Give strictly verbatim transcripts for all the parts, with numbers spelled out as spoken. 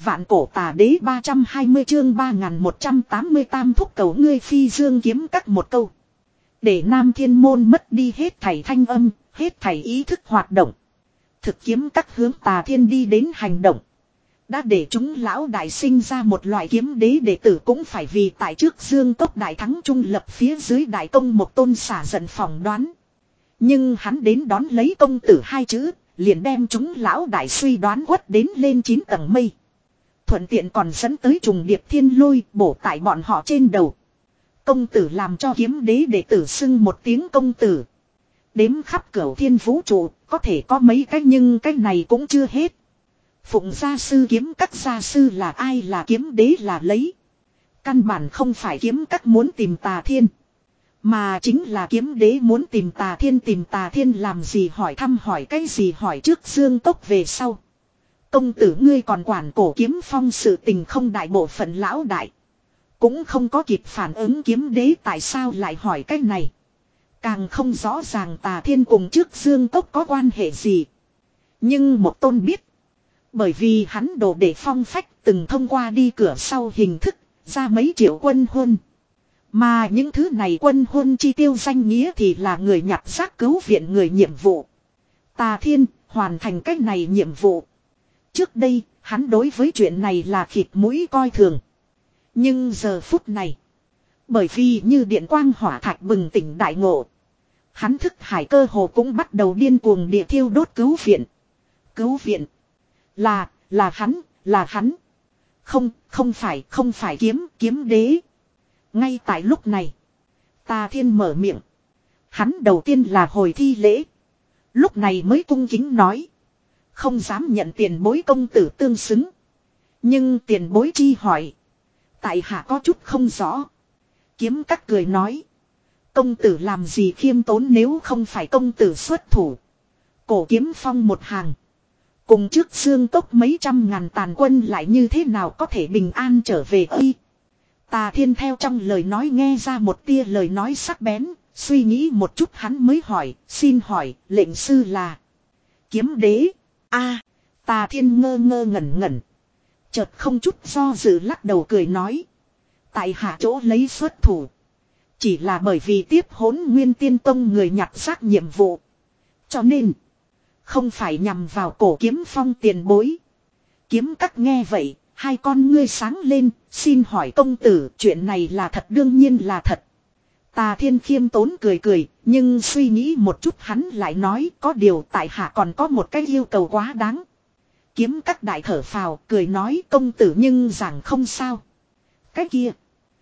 Vạn cổ tà đế ba trăm hai mươi chương ba nghìn một trăm tám mươi tam thúc cầu ngươi phi dương kiếm các một câu. Để Nam Thiên Môn mất đi hết thảy thanh âm, hết thảy ý thức hoạt động. Thực kiếm các hướng tà thiên đi đến hành động. Đã để chúng lão đại sinh ra một loại kiếm đế đệ tử cũng phải vì tại trước dương tốc đại thắng trung lập phía dưới đại công một tôn xả giận phỏng đoán. Nhưng hắn đến đón lấy công tử hai chữ, liền đem chúng lão đại suy đoán quất đến lên chín tầng mây. Thuận tiện còn dẫn tới trùng điệp thiên lôi bổ tại bọn họ trên đầu. Công tử làm cho kiếm đế đệ tử xưng một tiếng công tử. Đếm khắp cửu thiên vũ trụ, có thể có mấy cách nhưng cách này cũng chưa hết. Phụng gia sư kiếm các gia sư là ai là kiếm đế là lấy. Căn bản không phải kiếm các muốn tìm tà thiên. Mà chính là kiếm đế muốn tìm tà thiên tìm tà thiên làm gì hỏi thăm hỏi cái gì hỏi trước dương tốc về sau. Công tử ngươi còn quản cổ kiếm phong sự tình không đại bộ phận lão đại. Cũng không có kịp phản ứng kiếm đế tại sao lại hỏi cái này. Càng không rõ ràng tà thiên cùng trước dương tốc có quan hệ gì. Nhưng một tôn biết. Bởi vì hắn đồ để phong phách từng thông qua đi cửa sau hình thức ra mấy triệu quân huân. Mà những thứ này quân huân chi tiêu danh nghĩa thì là người nhặt xác cứu viện người nhiệm vụ. Tà thiên hoàn thành cách này nhiệm vụ. Trước đây hắn đối với chuyện này là khịt mũi coi thường. Nhưng giờ phút này. Bởi vì như điện quang hỏa thạch bừng tỉnh đại ngộ. Hắn thức hải cơ hồ cũng bắt đầu điên cuồng địa thiêu đốt cứu viện. Cứu viện. Là, là hắn, là hắn. Không, không phải, không phải kiếm, kiếm đế. Ngay tại lúc này. Tà thiên mở miệng. Hắn đầu tiên là hồi thi lễ. Lúc này mới cung kính nói. Không dám nhận tiền bối công tử tương xứng. Nhưng tiền bối chi hỏi. Tại hạ có chút không rõ. Kiếm các cười nói. Công tử làm gì khiêm tốn nếu không phải công tử xuất thủ. Cổ kiếm phong một hàng. Cùng trước xương tốc mấy trăm ngàn tàn quân lại như thế nào có thể bình an trở về y. Tà thiên theo trong lời nói nghe ra một tia lời nói sắc bén. Suy nghĩ một chút hắn mới hỏi. Xin hỏi lệnh sư là. Kiếm đế. A. Tà thiên ngơ ngơ ngẩn ngẩn. Chợt không chút do dự lắc đầu cười nói. Tại hạ chỗ lấy xuất thủ. Chỉ là bởi vì tiếp hỗn nguyên tiên tông người nhặt xác nhiệm vụ. Cho nên. Không phải nhằm vào cổ kiếm phong tiền bối. Kiếm các nghe vậy. Hai con ngươi sáng lên. Xin hỏi công tử chuyện này là thật đương nhiên là thật. Tà thiên khiêm tốn cười cười. Nhưng suy nghĩ một chút hắn lại nói. Có điều tại hạ còn có một cái yêu cầu quá đáng. Kiếm các đại thở phào cười nói công tử nhưng rằng không sao. Cái kia.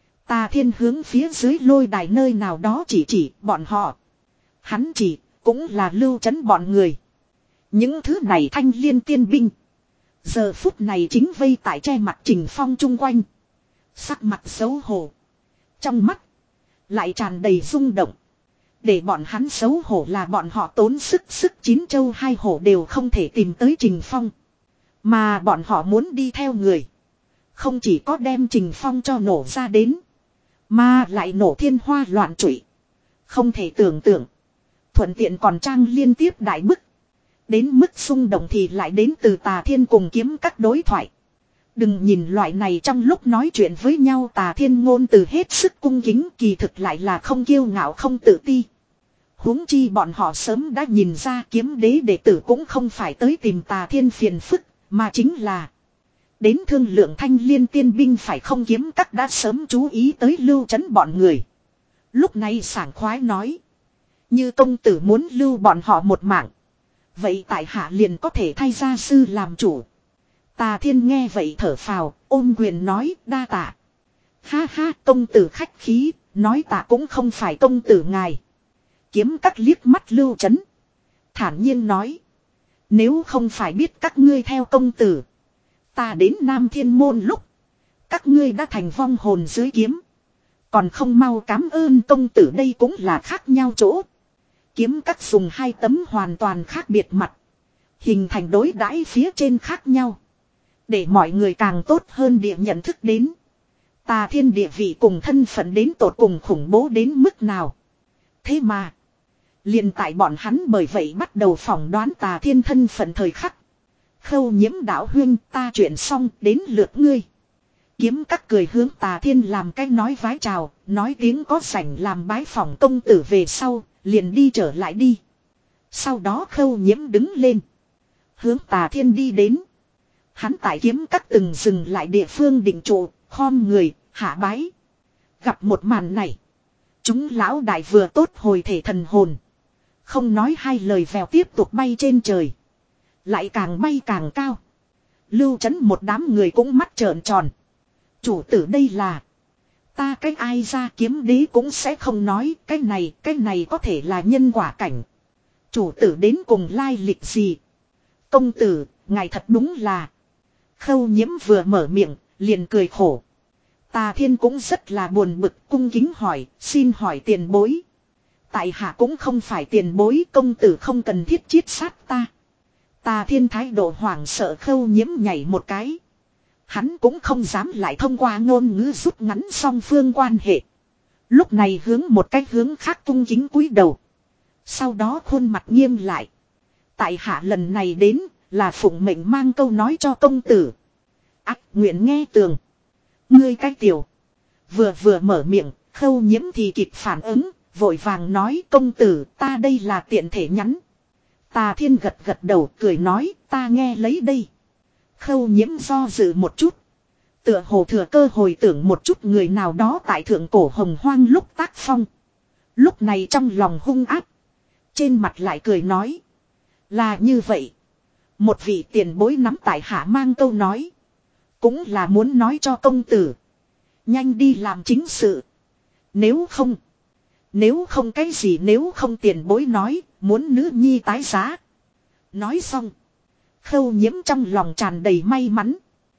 Tà thiên hướng phía dưới lôi đài nơi nào đó chỉ chỉ bọn họ. Hắn chỉ cũng là lưu trấn bọn người. Những thứ này thanh liên tiên binh. Giờ phút này chính vây tại che mặt Trình Phong chung quanh. Sắc mặt xấu hổ. Trong mắt. Lại tràn đầy rung động. Để bọn hắn xấu hổ là bọn họ tốn sức sức chín châu hai hổ đều không thể tìm tới Trình Phong. Mà bọn họ muốn đi theo người. Không chỉ có đem Trình Phong cho nổ ra đến. Mà lại nổ thiên hoa loạn trụy. Không thể tưởng tượng. Thuận tiện còn trang liên tiếp đại bức. Đến mức xung động thì lại đến từ tà thiên cùng kiếm các đối thoại. Đừng nhìn loại này trong lúc nói chuyện với nhau tà thiên ngôn từ hết sức cung kính kỳ thực lại là không kiêu ngạo không tự ti. Huống chi bọn họ sớm đã nhìn ra kiếm đế đệ tử cũng không phải tới tìm tà thiên phiền phức, mà chính là đến thương lượng thanh liên tiên binh phải không kiếm các đã sớm chú ý tới lưu trấn bọn người. Lúc này sảng khoái nói. Như công tử muốn lưu bọn họ một mạng. Vậy tại hạ liền có thể thay gia sư làm chủ. Tà thiên nghe vậy thở phào, ôm quyền nói đa tạ. Ha ha công tử khách khí, nói tạ cũng không phải công tử ngài. Kiếm các liếc mắt lưu trấn. Thản nhiên nói. Nếu không phải biết các ngươi theo công tử. Ta đến Nam Thiên Môn lúc. Các ngươi đã thành vong hồn dưới kiếm. Còn không mau cảm ơn công tử đây cũng là khác nhau chỗ. Kiếm các dùng hai tấm hoàn toàn khác biệt mặt. Hình thành đối đãi phía trên khác nhau. Để mọi người càng tốt hơn địa nhận thức đến. Tà thiên địa vị cùng thân phận đến tột cùng khủng bố đến mức nào. Thế mà. liền tại bọn hắn bởi vậy bắt đầu phỏng đoán tà thiên thân phận thời khắc. Khâu Nhiễm đạo huynh, ta chuyện xong, đến lượt ngươi. Kiếm Các cười hướng Tà Thiên làm cái nói vái chào, nói tiếng có rảnh làm bái phỏng công tử về sau, liền đi trở lại đi. Sau đó Khâu Nhiễm đứng lên, hướng Tà Thiên đi đến. Hắn tại Kiếm Các từng dừng lại địa phương định trụ, khom người, hạ bái. Gặp một màn này, chúng lão đại vừa tốt hồi thể thần hồn, không nói hai lời vèo tiếp tục bay trên trời, lại càng bay càng cao. Lưu Trấn một đám người cũng mắt trợn tròn. Chủ tử đây là, ta cái ai ra Kiếm Đế cũng sẽ không nói, cái này, cái này có thể là nhân quả cảnh. Chủ tử đến cùng lai lịch gì? Công tử, ngài thật đúng là. Khâu Nhiễm vừa mở miệng, liền cười khổ. Tà Thiên cũng rất là buồn bực, cung kính hỏi, xin hỏi tiền bối. Tại hạ cũng không phải tiền bối, công tử không cần thiết chiết sát ta. Tà Thiên thái độ hoảng sợ. Khâu Nhiễm nhảy một cái. Hắn cũng không dám lại thông qua ngôn ngữ rút ngắn song phương quan hệ. Lúc này hướng một cái hướng khác cung kính cúi đầu. Sau đó khuôn mặt nghiêm lại. Tại hạ lần này đến là phụng mệnh mang câu nói cho công tử. Ác nguyện nghe tường. Ngươi cái tiểu. Vừa vừa mở miệng, Khâu Nhiễm thì kịp phản ứng, vội vàng nói công tử ta đây là tiện thể nhắn. Tà Thiên gật gật đầu cười nói ta nghe lấy đây. Khâu Nhiễm do dự một chút. Tựa hồ thừa cơ hồi tưởng một chút người nào đó tại thượng cổ hồng hoang lúc tác phong. Lúc này trong lòng hung áp. Trên mặt lại cười nói. Là như vậy. Một vị tiền bối nắm tại hạ mang câu nói. Cũng là muốn nói cho công tử. Nhanh đi làm chính sự. Nếu không. Nếu không cái gì nếu không tiền bối nói. Muốn nữ nhi tái giá. Nói xong. Khâu Nhiễm trong lòng tràn đầy may mắn.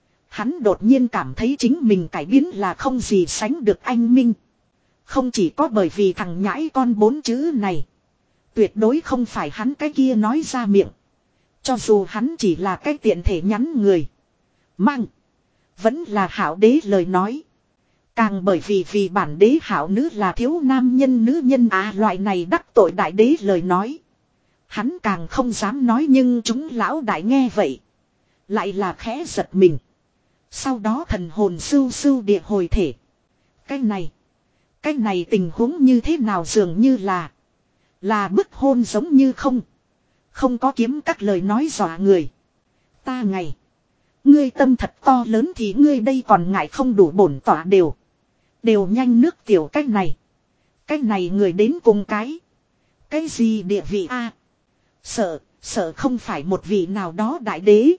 Hắn đột nhiên cảm thấy chính mình cải biến là không gì sánh được anh minh. Không chỉ có bởi vì thằng nhãi con bốn chữ này. Tuyệt đối không phải hắn cái kia nói ra miệng. Cho dù hắn chỉ là cái tiện thể nhắn người. Mang. Vẫn là hảo đế lời nói. Càng bởi vì vì bản đế hảo nữ là thiếu nam nhân nữ nhân à loại này đắc tội đại đế lời nói. Hắn càng không dám nói nhưng chúng lão đại nghe vậy. Lại là khẽ giật mình. Sau đó thần hồn sưu sưu địa hồi thể. Cái này. Cái này tình huống như thế nào dường như là. Là bức hôn giống như không. Không có Kiếm Các lời nói dọa người. Ta ngày. Ngươi tâm thật to lớn thì ngươi đây còn ngại không đủ bổn tỏa đều. Đều nhanh nước tiểu cách này. Cách này người đến cùng cái. Cái gì địa vị a? Sợ, sợ không phải một vị nào đó đại đế.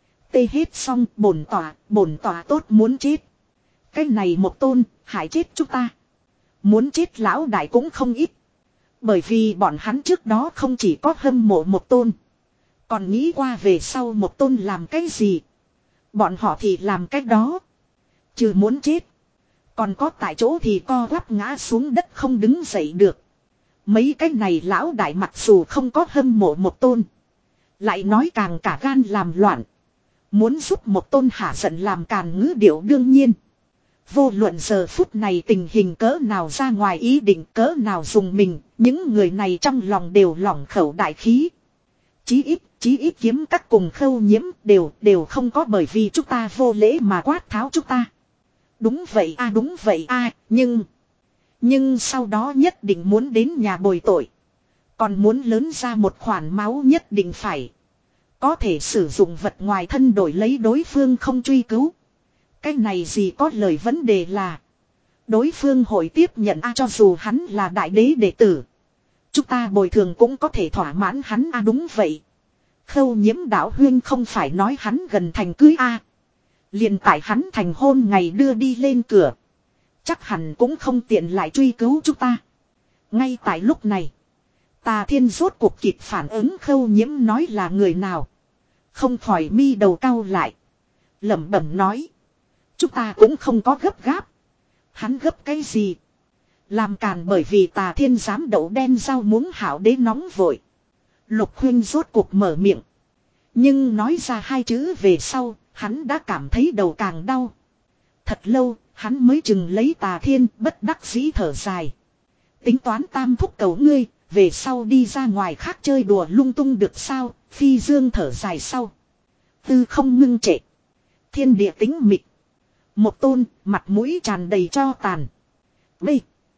Tê hết xong bổn tỏa, bổn tỏa tốt muốn chết. Cái này một tôn, hại chết chúng ta. Muốn chết lão đại cũng không ít. Bởi vì bọn hắn trước đó không chỉ có hâm mộ một tôn. Còn nghĩ qua về sau một tôn làm cái gì. Bọn họ thì làm cái đó. Trừ muốn chết. Còn có tại chỗ thì co quắp ngã xuống đất không đứng dậy được. Mấy cái này lão đại mặc dù không có hâm mộ một tôn. Lại nói càng cả gan làm loạn. Muốn giúp một tôn hạ giận làm càn ngữ điệu đương nhiên. Vô luận giờ phút này tình hình cỡ nào ra ngoài ý định cỡ nào dùng mình. Những người này trong lòng đều lỏng khẩu đại khí. Chí ít, chí ít Kiếm Các cùng Khâu Nhiễm đều, đều không có bởi vì chúng ta vô lễ mà quát tháo chúng ta. Đúng vậy a đúng vậy a nhưng... Nhưng sau đó nhất định muốn đến nhà bồi tội. Còn muốn lớn ra một khoản máu nhất định phải. Có thể sử dụng vật ngoài thân đổi lấy đối phương không truy cứu. Cái này gì có lời vấn đề là. Đối phương hội tiếp nhận a cho dù hắn là đại đế đệ tử. Chúng ta bồi thường cũng có thể thỏa mãn hắn a đúng vậy. Khâu Nhiễm đạo huyên không phải nói hắn gần thành cưới a. Liền tại hắn thành hôn ngày đưa đi lên cửa. Chắc hẳn cũng không tiện lại truy cứu chúng ta. Ngay tại lúc này. Tà Thiên rốt cuộc kịp phản ứng Khâu Nhiễm nói là người nào. Không khỏi mi đầu cau lại. Lẩm bẩm nói. Chúng ta cũng không có gấp gáp. Hắn gấp cái gì? Làm càn bởi vì Tà Thiên dám đậu đen rau muống hảo đế nóng vội. Lục Huynh rốt cuộc mở miệng. Nhưng nói ra hai chữ về sau, hắn đã cảm thấy đầu càng đau. Thật lâu, hắn mới chừng lấy Tà Thiên bất đắc dĩ thở dài. Tính toán tam thúc cầu ngươi, về sau đi ra ngoài khác chơi đùa lung tung được sao, Phi Dương thở dài sau. Tư không ngưng trệ. Thiên địa tĩnh mịch. Một tôn, mặt mũi tràn đầy tro tàn. B.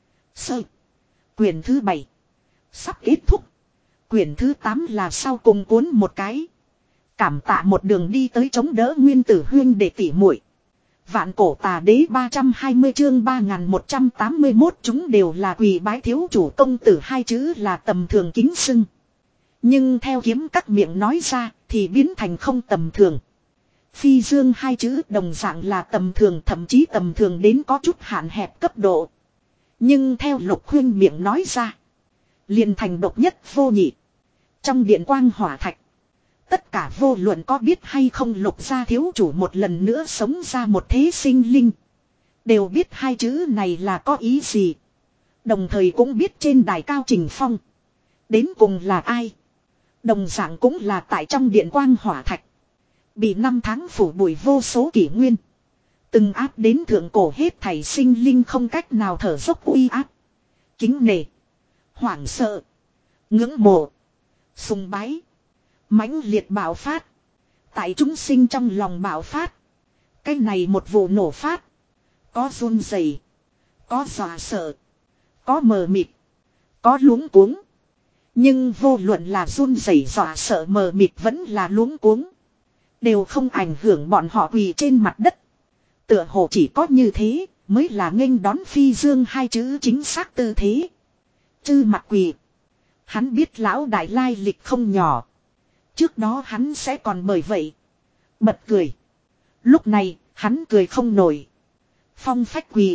Sơ. Quyển thứ bảy. Sắp kết thúc. Quyển thứ tám là sau cùng cuốn một cái. Cảm tạ một đường đi tới chống đỡ nguyên tử huyên để tỉ muội. Vạn cổ tà đế ba trăm hai mươi chương ba nghìn một trăm tám mươi mốt chúng đều là quỳ bái thiếu chủ công tử hai chữ là tầm thường kính xưng. Nhưng theo kiếm các miệng nói ra thì biến thành không tầm thường. Phi dương hai chữ đồng dạng là tầm thường, thậm chí tầm thường đến có chút hạn hẹp cấp độ. Nhưng theo Lục Huyên miệng nói ra, liền thành độc nhất vô nhị. Trong điện quang hỏa thạch, tất cả vô luận có biết hay không Lục gia thiếu chủ một lần nữa sống ra một thế sinh linh, đều biết hai chữ này là có ý gì. Đồng thời cũng biết trên đài cao Trình Phong đến cùng là ai. Đồng dạng cũng là tại trong điện quang hỏa thạch, bị năm tháng phủ bụi vô số kỷ nguyên, từng áp đến thượng cổ hết thảy sinh linh không cách nào thở dốc uy áp. Kính nể, hoảng sợ, ngưỡng mộ, sùng bái, mãnh liệt bạo phát. Tại chúng sinh trong lòng bạo phát. Cái này một vụ nổ phát. Có run rẩy, có dọa sợ, có mờ mịt, có luống cuống. Nhưng vô luận là run rẩy, dọa sợ, mờ mịt vẫn là luống cuống, đều không ảnh hưởng bọn họ quỳ trên mặt đất. Tựa hồ chỉ có như thế mới là nghênh đón phi dương hai chữ chính xác tư thế. Chư mặt quỳ. Hắn biết lão đại lai lịch không nhỏ. Trước đó hắn sẽ còn bởi vậy bật cười. Lúc này hắn cười không nổi. Phong phách quỳ.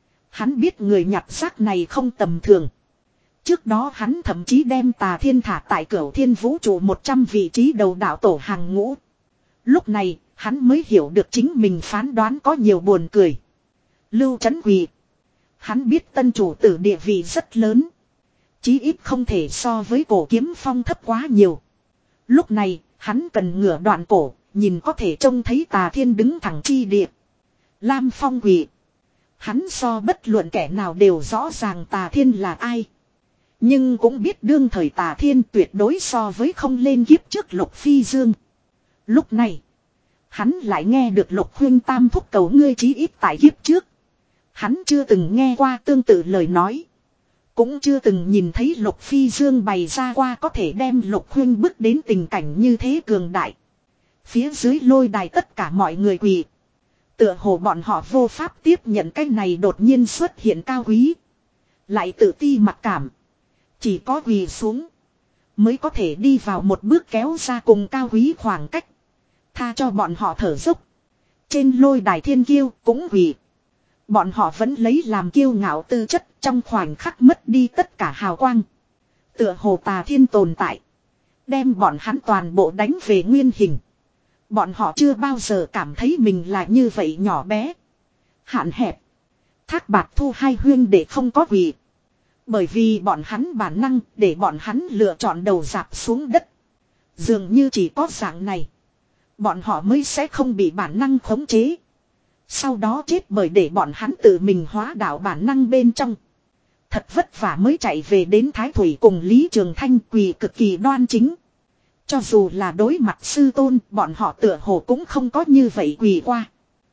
Hắn biết người nhặt xác này không tầm thường. Trước đó hắn thậm chí đem Tà Thiên thả tại Cửu Thiên vũ trụ một trăm vị trí đầu đạo tổ hàng ngũ. Lúc này hắn mới hiểu được chính mình phán đoán có nhiều buồn cười. Lưu Trấn quỳ. Hắn biết tân chủ tử địa vị rất lớn, chí ít không thể so với Cổ Kiếm Phong thấp quá nhiều. Lúc này hắn cần ngửa đoạn cổ, nhìn có thể trông thấy Tà Thiên đứng thẳng chi địa. Lam Phong quỳ. Hắn so bất luận kẻ nào đều rõ ràng Tà Thiên là ai. Nhưng cũng biết đương thời Tà Thiên tuyệt đối so với không lên kiếp trước Lục Phi Dương. Lúc này hắn lại nghe được Lục Huyên tam thúc cầu ngươi, chí ít tại kiếp trước hắn chưa từng nghe qua tương tự lời nói. Cũng chưa từng nhìn thấy Lục Phi Dương bày ra qua có thể đem Lục Huyên bước đến tình cảnh như thế cường đại. Phía dưới lôi đài tất cả mọi người quỳ. Tựa hồ bọn họ vô pháp tiếp nhận cái này đột nhiên xuất hiện cao quý, lại tự ti mặc cảm. Chỉ có quỳ xuống mới có thể đi vào một bước kéo ra cùng cao quý khoảng cách. Tha cho bọn họ thở dốc. Trên lôi đài thiên kiêu cũng quỳ. Bọn họ vẫn lấy làm kiêu ngạo tư chất, trong khoảnh khắc mất đi tất cả hào quang. Tựa hồ Tà Thiên tồn tại, đem bọn hắn toàn bộ đánh về nguyên hình. Bọn họ chưa bao giờ cảm thấy mình là như vậy nhỏ bé, hạn hẹp. Thác Bạt Thu hai huyên để không có quỳ, bởi vì bọn hắn bản năng để bọn hắn lựa chọn đầu rạp xuống đất. Dường như chỉ có dạng này, bọn họ mới sẽ không bị bản năng khống chế, sau đó chết bởi để bọn hắn tự mình hóa đạo bản năng bên trong. Thật vất vả mới chạy về đến Thái Thủy cùng Lý Trường Thanh quỳ cực kỳ đoan chính. Cho dù là đối mặt sư tôn, bọn họ tựa hồ cũng không có như vậy quỳ qua.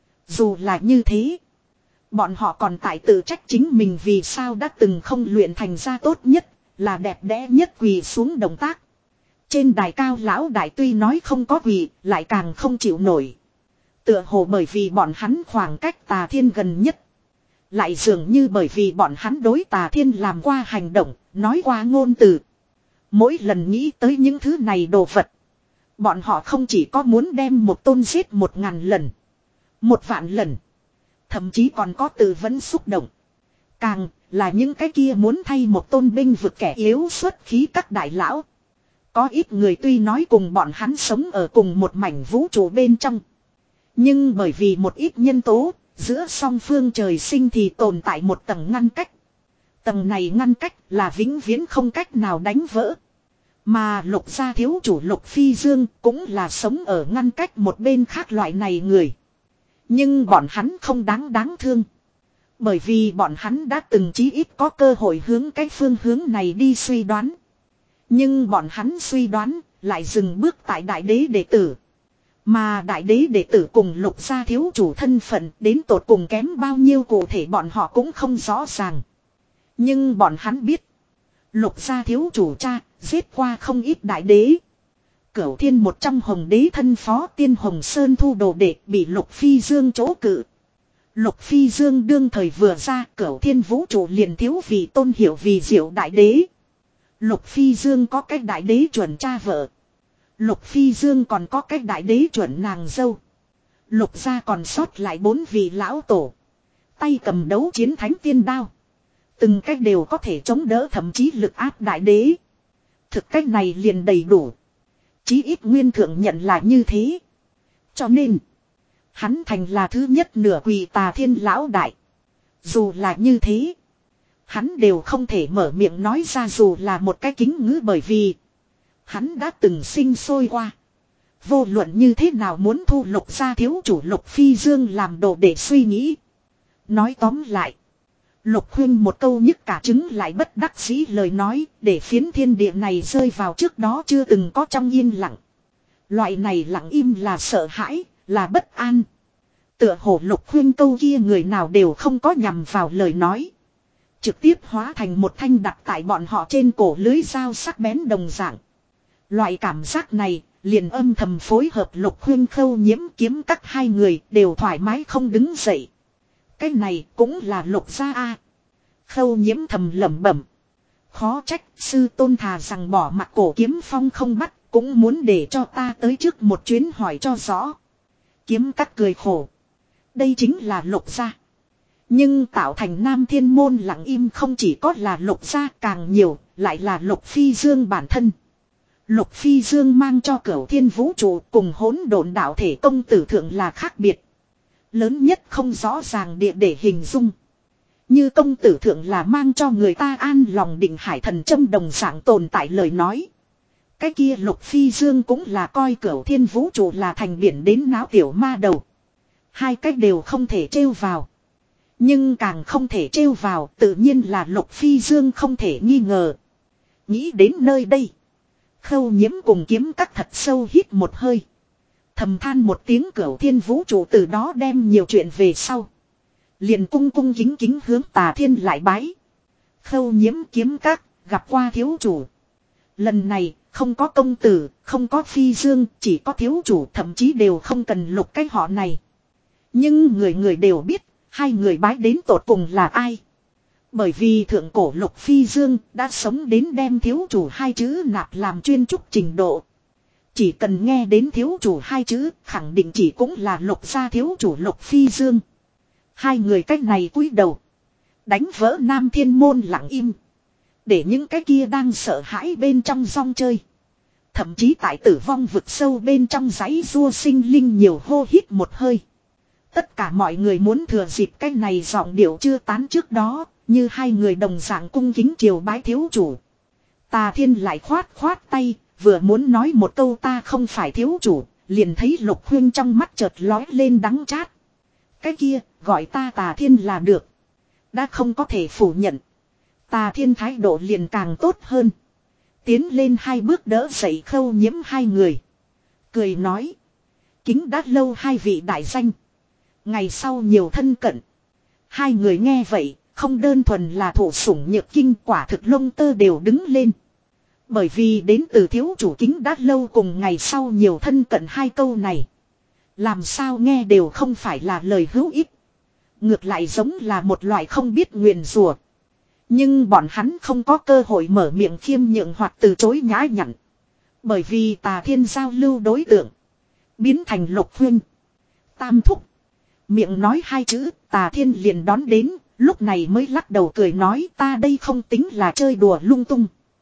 Dù là như thế, bọn họ còn tại tự trách chính mình vì sao đã từng không luyện thành ra tốt nhất, là đẹp đẽ nhất quỳ xuống động tác. Trên đài cao lão đại tuy nói không có quỳ, lại càng không chịu nổi. Tựa hồ bởi vì bọn hắn khoảng cách Tà Thiên gần nhất, lại dường như bởi vì bọn hắn đối Tà Thiên làm qua hành động, nói qua ngôn từ. Mỗi lần nghĩ tới những thứ này đồ vật, bọn họ không chỉ có muốn đem một tôn giết một ngàn lần, một vạn lần, thậm chí còn có từ vẫn xúc động. Càng là những cái kia muốn thay một tôn binh vực kẻ yếu xuất khí các đại lão. Có ít người tuy nói cùng bọn hắn sống ở cùng một mảnh vũ trụ bên trong, nhưng bởi vì một ít nhân tố, giữa song phương trời sinh thì tồn tại một tầng ngăn cách. Tầng này ngăn cách là vĩnh viễn không cách nào đánh vỡ. Mà Lục gia thiếu chủ Lục Phi Dương cũng là sống ở ngăn cách một bên khác loại này người. Nhưng bọn hắn không đáng đáng thương, bởi vì bọn hắn đã từng chí ít có cơ hội hướng cái phương hướng này đi suy đoán. Nhưng bọn hắn suy đoán lại dừng bước tại đại đế đệ tử. Mà đại đế đệ tử cùng lục gia thiếu chủ thân phận đến tột cùng kém bao nhiêu cụ thể bọn họ cũng không rõ ràng. Nhưng bọn hắn biết. Lục gia thiếu chủ cha giết qua không ít đại đế. Cửu thiên một trong hồng đế thân phó tiên Hồng Sơn thu đồ đệ bị Lục Phi Dương chỗ cự. Lục Phi Dương đương thời vừa ra cửu thiên vũ trụ liền thiếu vì tôn hiểu vì diệu đại đế. Lục Phi Dương có cách đại đế chuẩn cha vợ. Lục Phi Dương còn có cách đại đế chuẩn nàng dâu. Lục gia còn sót lại bốn vị lão tổ. Tay cầm đấu chiến thánh tiên đao. Từng cách đều có thể chống đỡ thậm chí lực áp đại đế. Thực cách này liền đầy đủ. Chí ít nguyên thượng nhận là như thế. Cho nên. Hắn thành là thứ nhất nửa quỳ Tà Thiên lão đại. Dù là như thế. Hắn đều không thể mở miệng nói ra dù là một cái kính ngữ bởi vì. Hắn đã từng sinh sôi qua. Vô luận như thế nào muốn thu Lục gia thiếu chủ Lục Phi Dương làm đồ để suy nghĩ. Nói tóm lại. Lục Huyên một câu nhức cả trứng lại bất đắc dĩ lời nói để phiến thiên địa này rơi vào trước đó chưa từng có trong yên lặng. Loại này lặng im là sợ hãi, là bất an. Tựa hồ Lục Huyên câu kia người nào đều không có nhằm vào lời nói. Trực tiếp hóa thành một thanh đặt tại bọn họ trên cổ lưới dao sắc bén đồng dạng. Loại cảm giác này liền âm thầm phối hợp Lục Huyên Khâu Nhiễm kiếm các hai người đều thoải mái không đứng dậy. Cái này cũng là Lục gia a. Khâu Nhiễm thầm lẩm bẩm. Khó trách sư tôn thà rằng bỏ mặt cổ kiếm phong không bắt, cũng muốn để cho ta tới trước một chuyến hỏi cho rõ. Kiếm các cười khổ. Đây chính là Lục gia. Nhưng tạo thành Nam Thiên môn lặng im không chỉ có là Lục gia càng nhiều, lại là Lục Phi Dương bản thân. Lục Phi Dương mang cho Cửu Thiên vũ trụ cùng hỗn độn đạo thể công tử thượng là khác biệt. Lớn nhất không rõ ràng địa để hình dung. Như công tử thượng là mang cho người ta an lòng định hải thần châm đồng dạng tồn tại lời nói. Cái kia Lục Phi Dương cũng là coi Cửu Thiên vũ trụ là thành biển đến náo tiểu ma đầu. Hai cách đều không thể trêu vào. Nhưng càng không thể trêu vào tự nhiên là Lục Phi Dương không thể nghi ngờ. Nghĩ đến nơi đây. Khâu Nhiễm cùng kiếm các thật sâu hít một hơi. Thầm than một tiếng Cửu Thiên vũ trụ từ đó đem nhiều chuyện về sau. Liền cung cung kính kính hướng Tà Thiên lại bái. Khâu Nhiễm kiếm các gặp qua thiếu chủ. Lần này không có công tử, không có Phi Dương, chỉ có thiếu chủ thậm chí đều không cần Lục cái họ này. Nhưng người người đều biết, hai người bái đến tột cùng là ai. Bởi vì thượng cổ Lục Phi Dương đã sống đến đem thiếu chủ hai chữ nạp làm chuyên trúc trình độ. Chỉ cần nghe đến thiếu chủ hai chữ, khẳng định chỉ cũng là Lục gia thiếu chủ Lục Phi Dương. Hai người cách này cúi đầu. Đánh vỡ Nam Thiên môn lặng im. Để những cái kia đang sợ hãi bên trong rong chơi. Thậm chí tại tử vong vực sâu bên trong giấy rua sinh linh nhiều hô hít một hơi. Tất cả mọi người muốn thừa dịp cái này giọng điệu chưa tán trước đó, như hai người đồng dạng cung kính triều bái thiếu chủ. Tà Thiên lại khoát khoát tay, vừa muốn nói một câu ta không phải thiếu chủ, liền thấy Lục Huyên trong mắt chợt lói lên đắng chát. Cái kia, gọi ta Tà Thiên là được. Đã không có thể phủ nhận. Tà Thiên thái độ liền càng tốt hơn. Tiến lên hai bước đỡ dậy Khâu Nhiễm hai người. Cười nói. Kính đã lâu hai vị đại danh. Ngày sau nhiều thân cận. Hai người nghe vậy, không đơn thuần là thổ sủng nhược kinh quả thực lông tơ đều đứng lên. Bởi vì đến từ thiếu chủ kính đã lâu cùng ngày sau nhiều thân cận hai câu này. Làm sao nghe đều không phải là lời hữu ích. Ngược lại giống là một loại không biết nguyền rủa. Nhưng bọn hắn không có cơ hội mở miệng khiêm nhượng hoặc từ chối nhã nhặn. Bởi vì Tà Thiên giao lưu đối tượng. Biến thành Lục Huyên. Tam thúc. Miệng nói hai chữ Tà Thiên liền đón đến. Lúc này mới lắc đầu cười nói ta đây không tính là chơi đùa lung tung.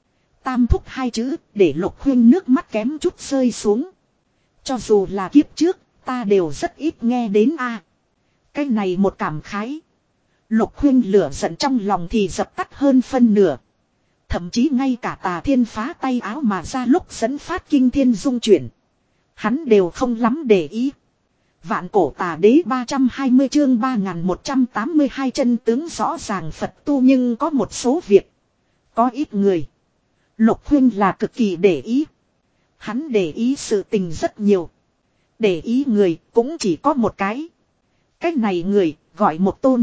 Tam thúc hai chữ để Lục Huyên nước mắt kém chút rơi xuống. Cho dù là kiếp trước ta đều rất ít nghe đến a. Cái này một cảm khái. Lục Huyên lửa giận trong lòng thì dập tắt hơn phân nửa. Thậm chí ngay cả Tà Thiên phá tay áo mà ra lúc dẫn phát kinh thiên dung chuyển. Hắn đều không lắm để ý. Vạn cổ Tà Đế ba trăm hai mươi chương ba nghìn một trăm tám mươi hai chân tướng rõ ràng Phật tu nhưng có một số việc. Có ít người. Lục Huyên là cực kỳ để ý. Hắn để ý sự tình rất nhiều. Để ý người cũng chỉ có một cái. Cái này người gọi một tôn.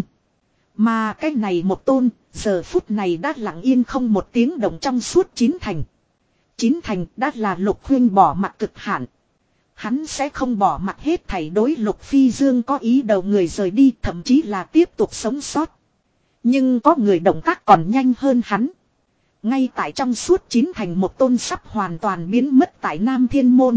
Mà cái này một tôn giờ phút này đã lặng yên không một tiếng động trong suốt chín thành. Chín thành đã là Lục Huyên bỏ mặt cực hạn. Hắn sẽ không bỏ mặt hết thảy đối Lục Phi Dương có ý đầu người rời đi, thậm chí là tiếp tục sống sót. Nhưng có người động tác còn nhanh hơn hắn. Ngay tại trong suốt chín thành một tôn sắp hoàn toàn biến mất tại Nam Thiên Môn.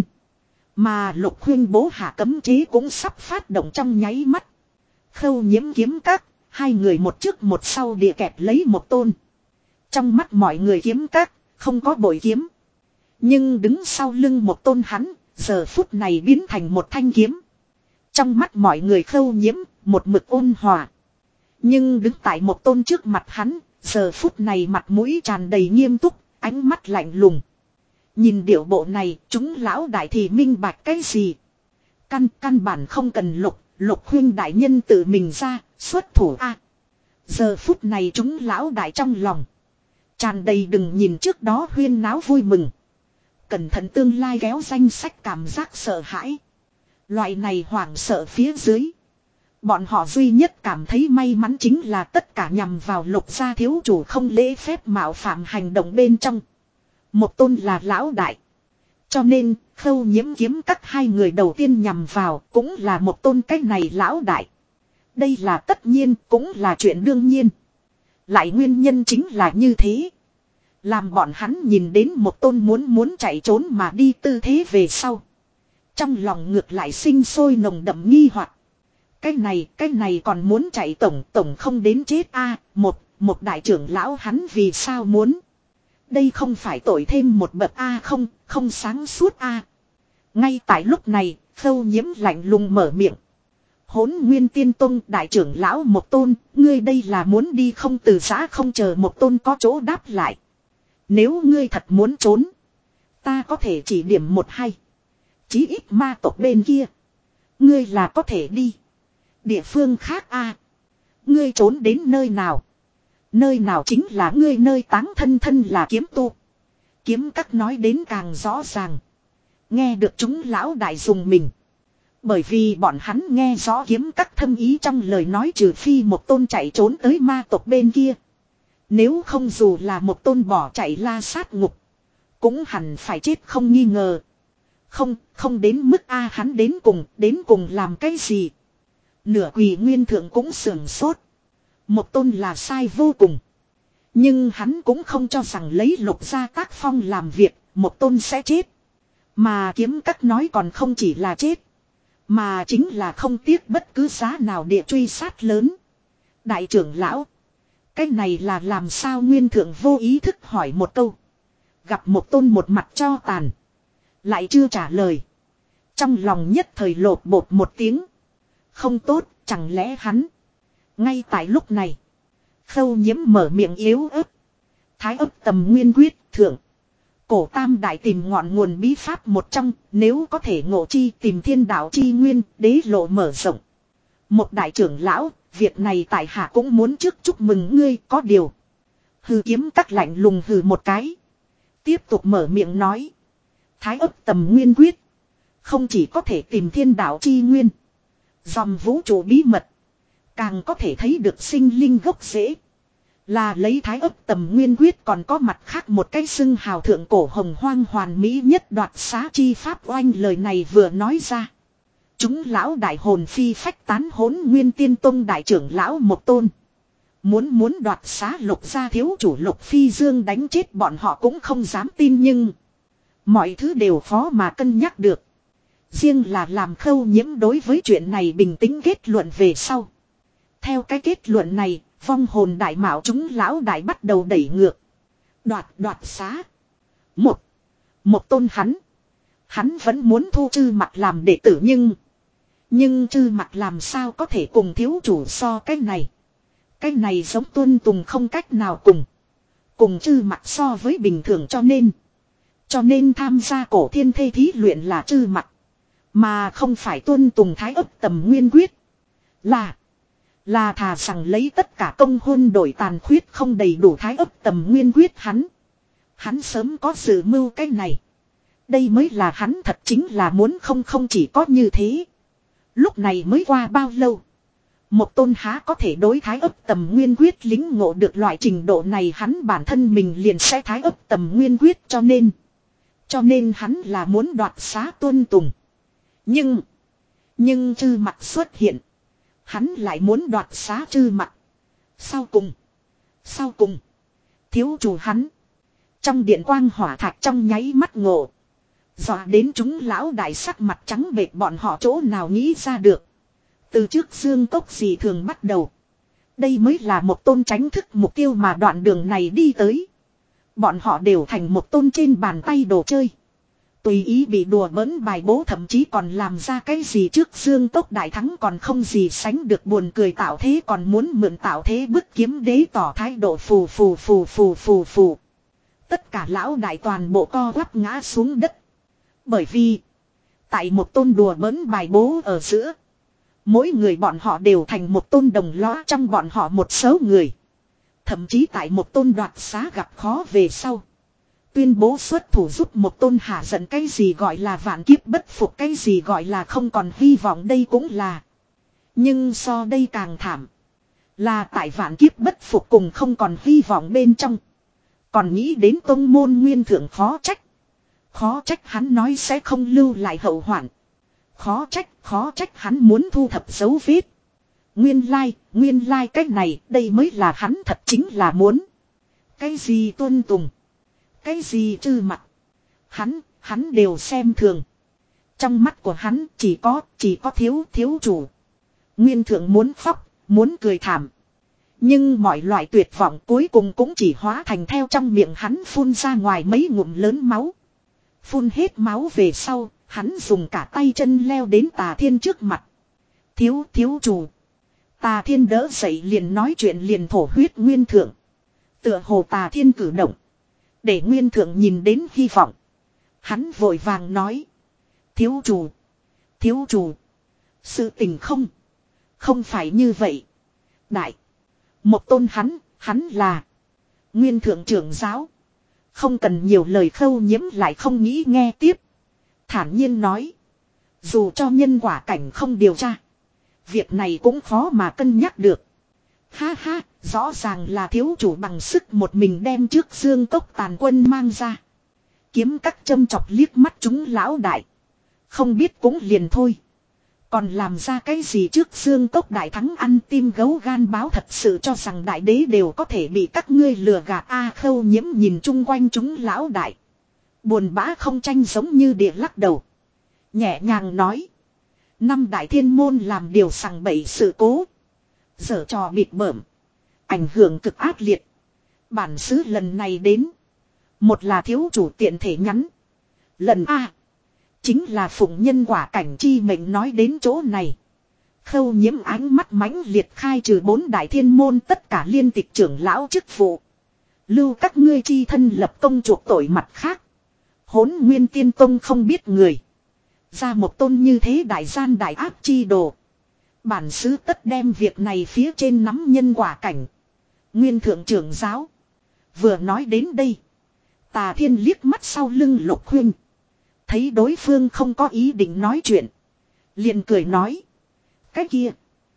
Mà Lục Huyên bố hạ cấm chế cũng sắp phát động trong nháy mắt. Khâu Nhiễm kiếm các, hai người một trước một sau địa kẹp lấy một tôn. Trong mắt mọi người kiếm các, không có bội kiếm. Nhưng đứng sau lưng một tôn hắn, giờ phút này biến thành một thanh kiếm. Trong mắt mọi người Khâu Nhiễm, một mực ôn hòa. Nhưng đứng tại một tôn trước mặt hắn, giờ phút này mặt mũi tràn đầy nghiêm túc, ánh mắt lạnh lùng. Nhìn điệu bộ này, chúng lão đại thì minh bạch cái gì? Căn căn bản không cần Lục, Lục Huyên đại nhân tự mình ra, xuất thủ a. Giờ phút này chúng lão đại trong lòng tràn đầy đừng nhìn trước đó huyên náo vui mừng. Cẩn thận tương lai kéo danh sách cảm giác sợ hãi. Loại này hoảng sợ phía dưới. Bọn họ duy nhất cảm thấy may mắn chính là tất cả nhằm vào Lục gia thiếu chủ không lễ phép mạo phạm hành động bên trong. Một tôn là lão đại. Cho nên, Khâu Nhiễm kiếm các hai người đầu tiên nhằm vào cũng là một tôn cách này lão đại. Đây là tất nhiên, cũng là chuyện đương nhiên. Lại nguyên nhân chính là như thế. Làm bọn hắn nhìn đến một tôn muốn muốn chạy trốn mà đi tư thế về sau. Trong lòng ngược lại sinh sôi nồng đậm nghi hoặc. Cái này, cái này còn muốn chạy tổng, tổng không đến chết a một, một đại trưởng lão hắn vì sao muốn. Đây không phải tội thêm một bậc a không, không sáng suốt a. Ngay tại lúc này, Khâu Nhiễm lạnh lùng mở miệng. Hỗn Nguyên Tiên Tông đại trưởng lão một tôn, ngươi đây là muốn đi không từ giã không chờ một tôn có chỗ đáp lại. Nếu ngươi thật muốn trốn, ta có thể chỉ điểm một hay. Chí ít ma tộc bên kia, ngươi là có thể đi. Địa phương khác a, ngươi trốn đến nơi nào? Nơi nào chính là ngươi nơi táng thân thân là kiếm tu. Kiếm các nói đến càng rõ ràng. Nghe được chúng lão đại dùng mình. Bởi vì bọn hắn nghe rõ kiếm các thâm ý trong lời nói, trừ phi một tôn chạy trốn tới ma tộc bên kia. Nếu không dù là một tôn bỏ chạy la sát ngục, cũng hẳn phải chết không nghi ngờ. Không, không đến mức a hắn đến cùng, đến cùng làm cái gì? Nửa quỳ nguyên thượng cũng sườn sốt. Một tôn là sai vô cùng. Nhưng hắn cũng không cho rằng lấy Lục gia tác phong làm việc, một tôn sẽ chết. Mà kiếm các nói còn không chỉ là chết, mà chính là không tiếc bất cứ giá nào địa truy sát lớn. Đại trưởng lão, cái này là làm sao? Nguyên thượng vô ý thức hỏi một câu. Gặp một tôn một mặt cho tàn, lại chưa trả lời. Trong lòng nhất thời lột bột một tiếng. Không tốt, chẳng lẽ hắn. Ngay tại lúc này, Khâu Nhiễm mở miệng yếu ớt. Thái ấp tầm nguyên quyết thượng. Cổ tam đại tìm ngọn nguồn bí pháp một trong, nếu có thể ngộ chi tìm thiên đạo chi nguyên, đế lộ mở rộng. Một đại trưởng lão, việc này tại hạ cũng muốn trước chúc mừng ngươi, có điều. Hừ kiếm cắt lạnh lùng hừ một cái. Tiếp tục mở miệng nói. Thái ấp tầm nguyên quyết. Không chỉ có thể tìm thiên đạo chi nguyên. Dòng vũ trụ bí mật. Càng có thể thấy được sinh linh gốc rễ. Là lấy thái ấp tầm nguyên quyết, còn có mặt khác một cái xưng hào thượng cổ hồng hoang hoàn mỹ nhất đoạt xá chi pháp oanh. Lời này vừa nói ra, chúng lão đại hồn phi phách tán. Hỗn Nguyên Tiên Tông đại trưởng lão một tôn muốn muốn đoạt xá Lục gia thiếu chủ Lục Phi Dương đánh chết bọn họ cũng không dám tin, nhưng mọi thứ đều khó mà cân nhắc được. Riêng là làm Khâu Nhiễm đối với chuyện này bình tĩnh kết luận về sau. Theo cái kết luận này, vong hồn đại mạo chúng lão đại bắt đầu đẩy ngược. Đoạt đoạt xá. Một. Một tôn hắn. Hắn vẫn muốn thu Chư Mặc làm đệ tử, nhưng. Nhưng Chư Mặc làm sao có thể cùng thiếu chủ so cái này. Cái này giống tuân tùng không cách nào cùng. Cùng Chư Mặc so với bình thường, cho nên. Cho nên tham gia cổ thiên thê thí luyện là Chư Mặc. Mà không phải tuân tùng thái ấp tầm nguyên quyết. Là. Là thà rằng lấy tất cả công huân đổi tàn khuyết không đầy đủ thái ấp tầm nguyên quyết hắn. Hắn sớm có dự mưu cái này. Đây mới là hắn thật chính là muốn không không chỉ có như thế. Lúc này mới qua bao lâu. Một tôn há có thể đối thái ấp tầm nguyên quyết lính ngộ được loại trình độ này hắn bản thân mình liền sẽ thái ấp tầm nguyên quyết cho nên. Cho nên hắn là muốn đoạt xá tuân tùng. Nhưng. Nhưng chư mặt xuất hiện. Hắn lại muốn đoạt xá chư mặt. Sau cùng. Sau cùng. Thiếu chủ hắn. Trong điện quang hỏa thạch trong nháy mắt ngộ. Dọa đến chúng lão đại sắc mặt trắng bệch bọn họ chỗ nào nghĩ ra được. Từ trước dương cốc gì thường bắt đầu. Đây mới là một tôn tránh thức mục tiêu mà đoạn đường này đi tới. Bọn họ đều thành một tôn trên bàn tay đồ chơi. Tùy ý bị đùa bỡn bài bố thậm chí còn làm ra cái gì trước dương cốc đại thắng còn không gì sánh được buồn cười tạo thế còn muốn mượn tạo thế bức kiếm đế tỏ thái độ phù phù phù phù phù phù. Tất cả lão đại toàn bộ co quắp ngã xuống đất. Bởi vì. Tại một tôn đùa bỡn bài bố ở giữa. Mỗi người bọn họ đều thành một tôn đồng lõa trong bọn họ một số người. Thậm chí tại một tôn đoạt xá gặp khó về sau. Tuyên bố xuất thủ giúp một tôn hạ giận cái gì gọi là vạn kiếp bất phục cái gì gọi là không còn hy vọng đây cũng là. Nhưng so đây càng thảm. Là tại vạn kiếp bất phục cùng không còn hy vọng bên trong. Còn nghĩ đến tông môn nguyên thượng khó trách. Khó trách hắn nói sẽ không lưu lại hậu hoạn. Khó trách, khó trách hắn muốn thu thập dấu vết. Nguyên lai, like, nguyên lai like cách này, đây mới là hắn thật chính là muốn. Cái gì tuân tùng. Cái gì trừ mặt. Hắn, hắn đều xem thường. Trong mắt của hắn chỉ có, chỉ có thiếu, thiếu chủ. Nguyên thượng muốn khóc, muốn cười thảm. Nhưng mọi loại tuyệt vọng cuối cùng cũng chỉ hóa thành theo trong miệng hắn phun ra ngoài mấy ngụm lớn máu. Phun hết máu về sau, hắn dùng cả tay chân leo đến Tà Thiên trước mặt. Thiếu, thiếu chủ. Tà Thiên đỡ dậy liền nói chuyện liền thổ huyết Nguyên thượng. Tựa hồ Tà Thiên cử động. Để Nguyên thượng nhìn đến hy vọng. Hắn vội vàng nói. Thiếu chủ. Thiếu chủ. Sự tình không. Không phải như vậy. Đại. Một tôn hắn. Hắn là. Nguyên thượng trưởng giáo. Không cần nhiều lời Khâu Nhiễm lại không nghĩ nghe tiếp. Thản nhiên nói. Dù cho nhân quả cảnh không điều tra. Việc này cũng khó mà cân nhắc được. Ha ha, rõ ràng là thiếu chủ bằng sức một mình đem trước dương cốc tàn quân mang ra. Kiếm các châm chọc liếc mắt chúng lão đại. Không biết cũng liền thôi. Còn làm ra cái gì trước dương cốc đại thắng ăn tim gấu gan báo thật sự cho rằng đại đế đều có thể bị các ngươi lừa gạt a Khâu Nhiễm nhìn chung quanh chúng lão đại. Buồn bã không tranh giống như địa lắc đầu. Nhẹ nhàng nói. Năm đại thiên môn làm điều sằng bậy sự cố. Giở trò bịt bợm. Ảnh hưởng cực ác liệt. Bản xứ lần này đến. Một là thiếu chủ tiện thể nhắn. Lần A. Chính là phụng nhân quả cảnh chi mệnh nói đến chỗ này. Khâu Nhiễm ánh mắt mãnh liệt khai trừ bốn đại thiên môn tất cả liên tịch trưởng lão chức vụ. Lưu các ngươi chi thân lập công chuộc tội mặt khác. Hỗn Nguyên Tiên Tông không biết người. Ra một tôn như thế đại gian đại áp chi đồ. Bản xứ tất đem việc này phía trên nắm nhân quả cảnh. Nguyên thượng trưởng giáo. Vừa nói đến đây. Tà Thiên liếc mắt sau lưng Lục Huynh. Thấy đối phương không có ý định nói chuyện. Liền cười nói. Cái kia.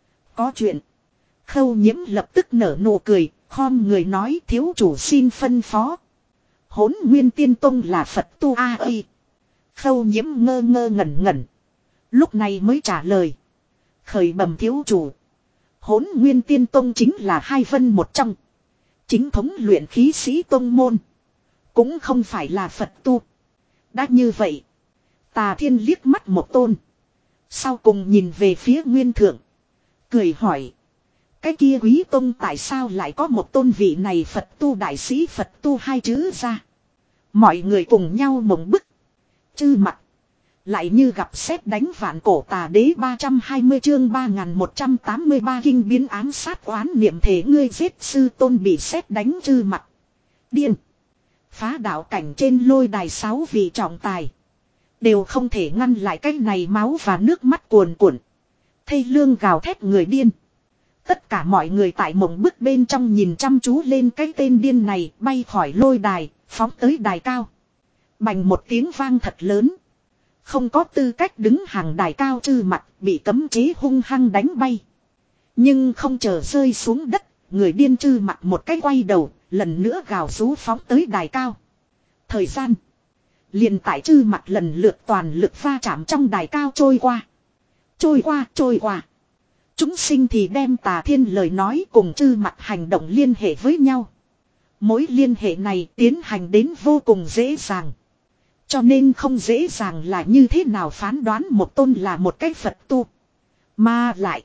Có chuyện. Khâu Nhiễm lập tức nở nụ cười. Khom người nói thiếu chủ xin phân phó. Hỗn Nguyên Tiên Tông là Phật tu A I. Khâu Nhiễm ngơ ngơ ngẩn ngẩn. Lúc này mới trả lời. Khởi bẩm thiếu chủ. Hỗn Nguyên Tiên Tông chính là hai vân một trong. Chính thống luyện khí sĩ tông môn. Cũng không phải là Phật tu. Đã như vậy. Tà Thiên liếc mắt một tôn. Sau cùng nhìn về phía Nguyên thượng. Cười hỏi. Cái kia quý tông tại sao lại có một tôn vị này Phật tu đại sĩ Phật tu hai chữ ra. Mọi người cùng nhau mộng bức. Chư mặt. Lại như gặp sét đánh vạn cổ tà đế ba trăm hai mươi chương ba nghìn một trăm tám mươi ba kinh biến ám sát oán niệm thể ngươi giết sư tôn bị sét đánh chư mặt. Điên. Phá đạo cảnh trên lôi đài sáu vị trọng tài. Đều không thể ngăn lại cái này máu và nước mắt cuồn cuộn. Thây lương gào thét người điên. Tất cả mọi người tại mộng bức bên trong nhìn chăm chú lên cái tên điên này bay khỏi lôi đài, phóng tới đài cao. Bành một tiếng vang thật lớn. Không có tư cách đứng hàng đài cao Trư Mặt bị cấm chế hung hăng đánh bay. Nhưng không chờ rơi xuống đất, người điên Trư Mặt một cái quay đầu, lần nữa gào rú phóng tới đài cao. Thời gian liền tại Trư Mặt lần lượt toàn lực va chạm trong đài cao trôi qua. Trôi qua, trôi qua. Chúng sinh thì đem Tà Thiên lời nói cùng Trư Mặt hành động liên hệ với nhau. Mối liên hệ này tiến hành đến vô cùng dễ dàng. Cho nên không dễ dàng là như thế nào phán đoán một tôn là một cái Phật tu. Mà lại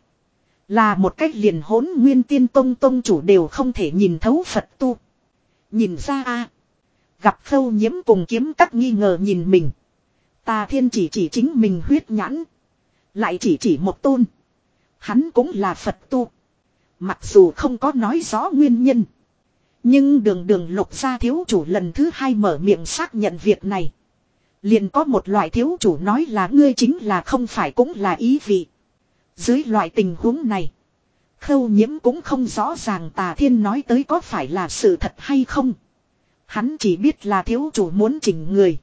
là một cách liền Hỗn Nguyên Tiên Tông tông chủ đều không thể nhìn thấu Phật tu. Nhìn ra a gặp Khâu Nhiễm cùng Kiếm Các nghi ngờ nhìn mình. Tà Thiên chỉ chỉ chính mình huyết nhãn. Lại chỉ chỉ một tôn. Hắn cũng là Phật tu. Mặc dù không có nói rõ nguyên nhân. Nhưng đường đường Lục gia thiếu chủ lần thứ hai mở miệng xác nhận việc này. Liền có một loại thiếu chủ nói là ngươi chính là không phải cũng là ý vị. Dưới loại tình huống này. Khâu Nhiễm cũng không rõ ràng Tà Thiên nói tới có phải là sự thật hay không. Hắn chỉ biết là thiếu chủ muốn chỉnh người.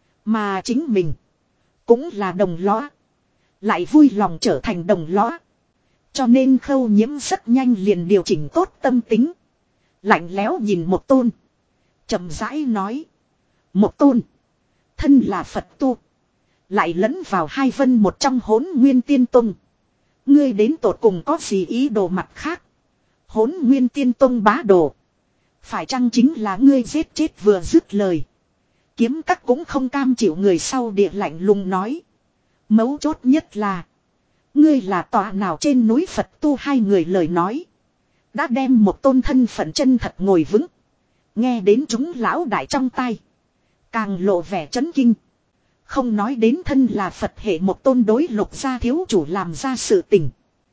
Mà chính mình cũng là đồng lõa. Lại vui lòng trở thành đồng lõa. Cho nên Khâu Nhiễm rất nhanh liền điều chỉnh tốt tâm tính. Lạnh lẽo nhìn một tôn. Chậm rãi nói. Một tôn. Thân là Phật tu. Lại lẫn vào hai vân một trong Hỗn Nguyên Tiên Tông. Ngươi đến tột cùng có gì ý đồ mặt khác. Hỗn Nguyên Tiên Tông bá đồ. Phải chăng chính là ngươi giết chết vừa dứt lời. Kiếm Các cũng không cam chịu người sau địa lạnh lùng nói. Mấu chốt nhất là. Ngươi là tọa nào trên núi Phật tu hai người lời nói. Đã đem một tôn thân phận chân thật ngồi vững. Nghe đến chúng lão đại trong tai. Càng lộ vẻ chấn kinh. Không nói đến thân là Phật hệ một tôn đối Lục gia thiếu chủ làm ra sự tình.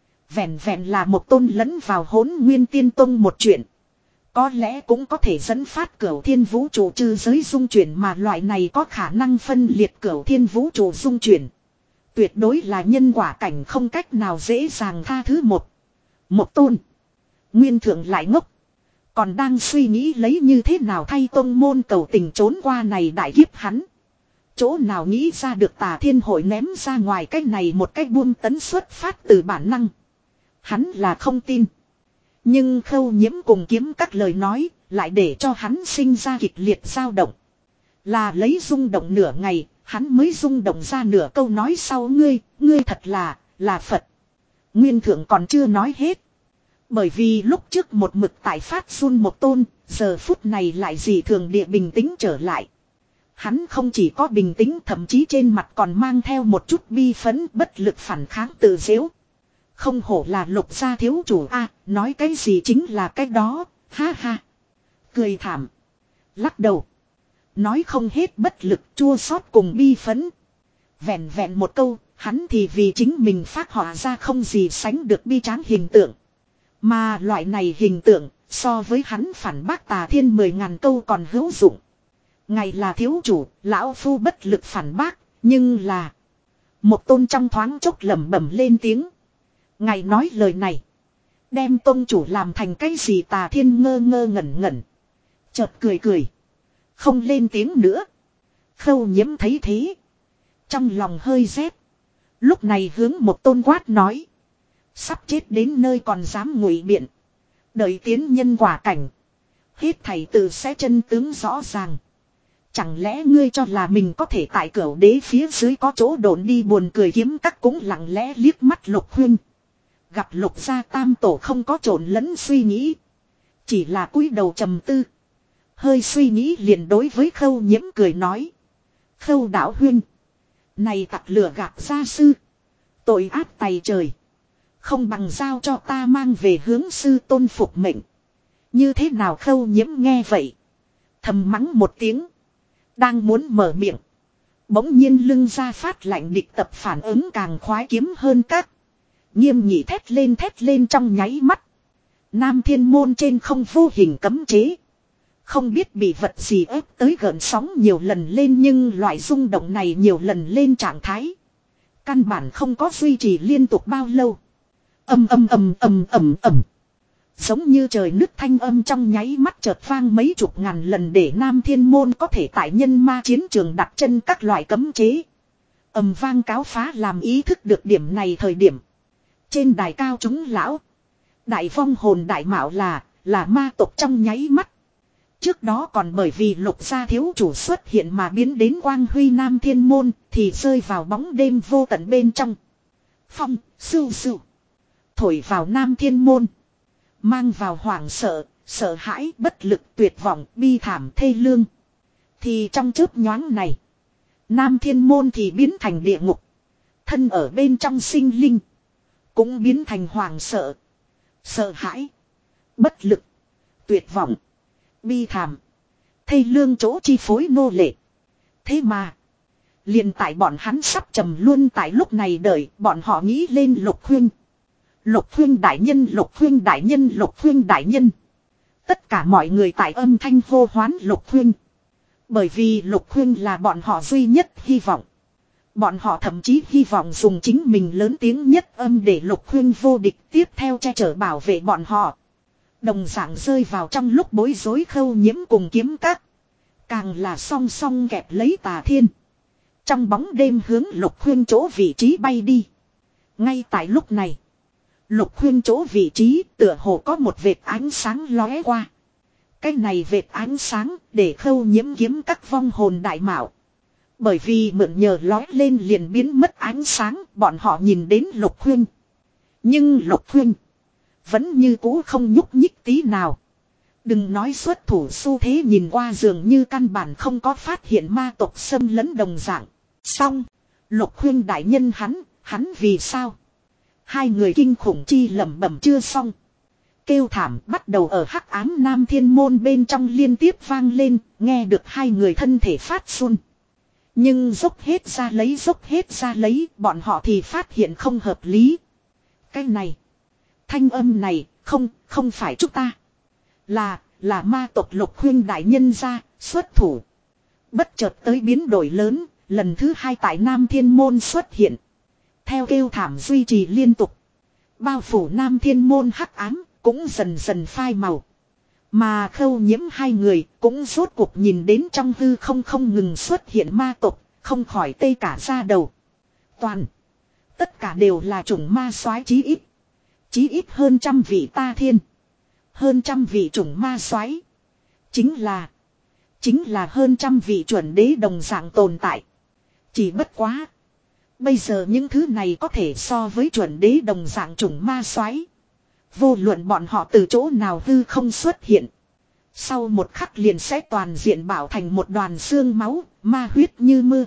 Vẹn vẹn là một tôn lẫn vào Hỗn Nguyên Tiên Tông một chuyện. Có lẽ cũng có thể dẫn phát Cửu Thiên vũ trụ trừ giới dung chuyển mà loại này có khả năng phân liệt Cửu Thiên vũ trụ dung chuyển. Tuyệt đối là nhân quả cảnh không cách nào dễ dàng tha thứ một. Một tôn. Nguyên thượng lại ngốc. Còn đang suy nghĩ lấy như thế nào thay tông môn cầu tình trốn qua này đại kiếp hắn. Chỗ nào nghĩ ra được Tà Thiên hội ném ra ngoài cái này một cái buông tấn xuất phát từ bản năng. Hắn là không tin. Nhưng Khâu Nhiễm cùng Kiếm Các lời nói lại để cho hắn sinh ra kịch liệt dao động. Là lấy rung động nửa ngày, hắn mới rung động ra nửa câu nói sau ngươi, ngươi thật là, là Phật. Nguyên thượng còn chưa nói hết. Bởi vì lúc trước một mực tại phát run một tôn, giờ phút này lại dị thường địa bình tĩnh trở lại. Hắn không chỉ có bình tĩnh thậm chí trên mặt còn mang theo một chút bi phấn bất lực phản kháng tự dễu. Không hổ là Lục gia thiếu chủ a, nói cái gì chính là cái đó, ha ha. Cười thảm. Lắc đầu. Nói không hết bất lực chua xót cùng bi phấn. Vẹn vẹn một câu, hắn thì vì chính mình phát họa ra không gì sánh được bi tráng hình tượng. Mà loại này hình tượng, so với hắn phản bác Tà Thiên mười ngàn câu còn hữu dụng. Ngài là thiếu chủ, lão phu bất lực phản bác, nhưng là... Một tôn trong thoáng chốc lẩm bẩm lên tiếng. Ngài nói lời này. Đem tôn chủ làm thành cái gì Tà Thiên ngơ ngơ ngẩn ngẩn. Chợt cười cười. Không lên tiếng nữa. Khâu Nhiễm thấy thế. Trong lòng hơi rét. Lúc này hướng một tôn quát nói. Sắp chết đến nơi còn dám ngụy biện. Đợi tiến nhân quả cảnh. Hết thầy tự sẽ chân tướng rõ ràng. Chẳng lẽ ngươi cho là mình có thể tại Cửu Đế phía dưới có chỗ đồn đi buồn cười. Kiếm Các cũng lặng lẽ liếc mắt Lục huynh. Gặp Lục gia tam tổ không có trộn lẫn suy nghĩ. Chỉ là cúi đầu trầm tư. Hơi suy nghĩ liền đối với Khâu Nhiễm cười nói. Khâu đạo huynh. Này tặc lừa gạt gia sư. Tội ác tày trời. Không bằng giao cho ta mang về hướng sư tôn phục mệnh. Như thế nào Khâu Nhiễm nghe vậy. Thầm mắng một tiếng. Đang muốn mở miệng. Bỗng nhiên lưng ra phát lạnh địch tập phản ứng càng khoái kiếm hơn các. Nghiêm nhị thét lên thét lên trong nháy mắt. Nam Thiên môn trên không vô hình cấm chế. Không biết bị vật gì ép tới gợn sóng nhiều lần lên nhưng loại rung động này nhiều lần lên trạng thái. Căn bản không có duy trì liên tục bao lâu. Ầm ầm ầm ầm ầm ầm. Giống như trời nứt thanh âm trong nháy mắt chợt vang mấy chục ngàn lần để Nam Thiên Môn có thể tại nhân ma chiến trường đặt chân các loại cấm chế. Ầm vang cáo phá làm ý thức được điểm này thời điểm. Trên đài cao chúng lão. Đại vong hồn đại mạo là, là ma tộc trong nháy mắt. Trước đó còn bởi vì lục gia thiếu chủ xuất hiện mà biến đến quang huy Nam Thiên Môn thì rơi vào bóng đêm vô tận bên trong. Phong, sưu sưu. Thổi vào Nam Thiên Môn. Mang vào hoảng sợ, sợ hãi, bất lực, tuyệt vọng, bi thảm, thê lương. Thì trong chớp nhoáng này. Nam Thiên Môn thì biến thành địa ngục. Thân ở bên trong sinh linh. Cũng biến thành hoảng sợ. Sợ hãi. Bất lực. Tuyệt vọng. Bi thảm. Thê lương chỗ chi phối nô lệ. Thế mà. Liền tại bọn hắn sắp trầm luôn tại lúc này đợi bọn họ nghĩ lên Lục Huynh. Lục Huynh đại nhân, Lục Huynh đại nhân, Lục Huynh đại nhân. Tất cả mọi người tại âm thanh hô hoán Lục Huynh. Bởi vì Lục Huynh là bọn họ duy nhất hy vọng. Bọn họ thậm chí hy vọng dùng chính mình lớn tiếng nhất âm để Lục Huynh vô địch tiếp theo che chở bảo vệ bọn họ. Đồng dạng rơi vào trong lúc bối rối Khâu Nhiễm cùng Kiếm Các. Càng là song song kẹp lấy Tà Thiên. Trong bóng đêm hướng Lục Huynh chỗ vị trí bay đi. Ngay tại lúc này. Lục Huynh chỗ vị trí tựa hồ có một vệt ánh sáng lóe qua. Cái này vệt ánh sáng để Khâu Nhiễm Kiếm Các vong hồn đại mạo. Bởi vì mượn nhờ lóe lên liền biến mất ánh sáng bọn họ nhìn đến Lục Huynh. Nhưng Lục Huynh vẫn như cũ không nhúc nhích tí nào. Đừng nói xuất thủ xu thế nhìn qua dường như căn bản không có phát hiện ma tộc xâm lấn đồng dạng. Xong, Lục Huynh đại nhân hắn, hắn vì sao? Hai người kinh khủng chi lẩm bẩm chưa xong. Kêu thảm bắt đầu ở hắc ám Nam Thiên Môn bên trong liên tiếp vang lên, nghe được hai người thân thể phát run. Nhưng dốc hết ra lấy dốc hết ra lấy, bọn họ thì phát hiện không hợp lý. Cái này, thanh âm này, không, không phải chúng ta. Là, là ma tộc Lục Huynh đại nhân ra, xuất thủ. Bất chợt tới biến đổi lớn, lần thứ hai tại Nam Thiên Môn xuất hiện. Theo kêu thảm duy trì liên tục. Bao phủ Nam Thiên Môn hắc ám, cũng dần dần phai màu. Mà Khâu Nhiễm hai người cũng rốt cuộc nhìn đến trong hư không không ngừng xuất hiện ma tộc, không khỏi tê cả da đầu. Toàn. Tất cả đều là chủng ma soái chí ít. Chí ít hơn trăm vị ta thiên. Hơn trăm vị chủng ma soái. Chính là. Chính là hơn trăm vị chuẩn đế đồng dạng tồn tại. Chỉ bất quá. Bây giờ những thứ này có thể so với chuẩn đế đồng dạng chủng ma soái. Vô luận bọn họ từ chỗ nào hư không xuất hiện. Sau một khắc liền sẽ toàn diện bảo thành một đoàn xương máu, ma huyết như mưa.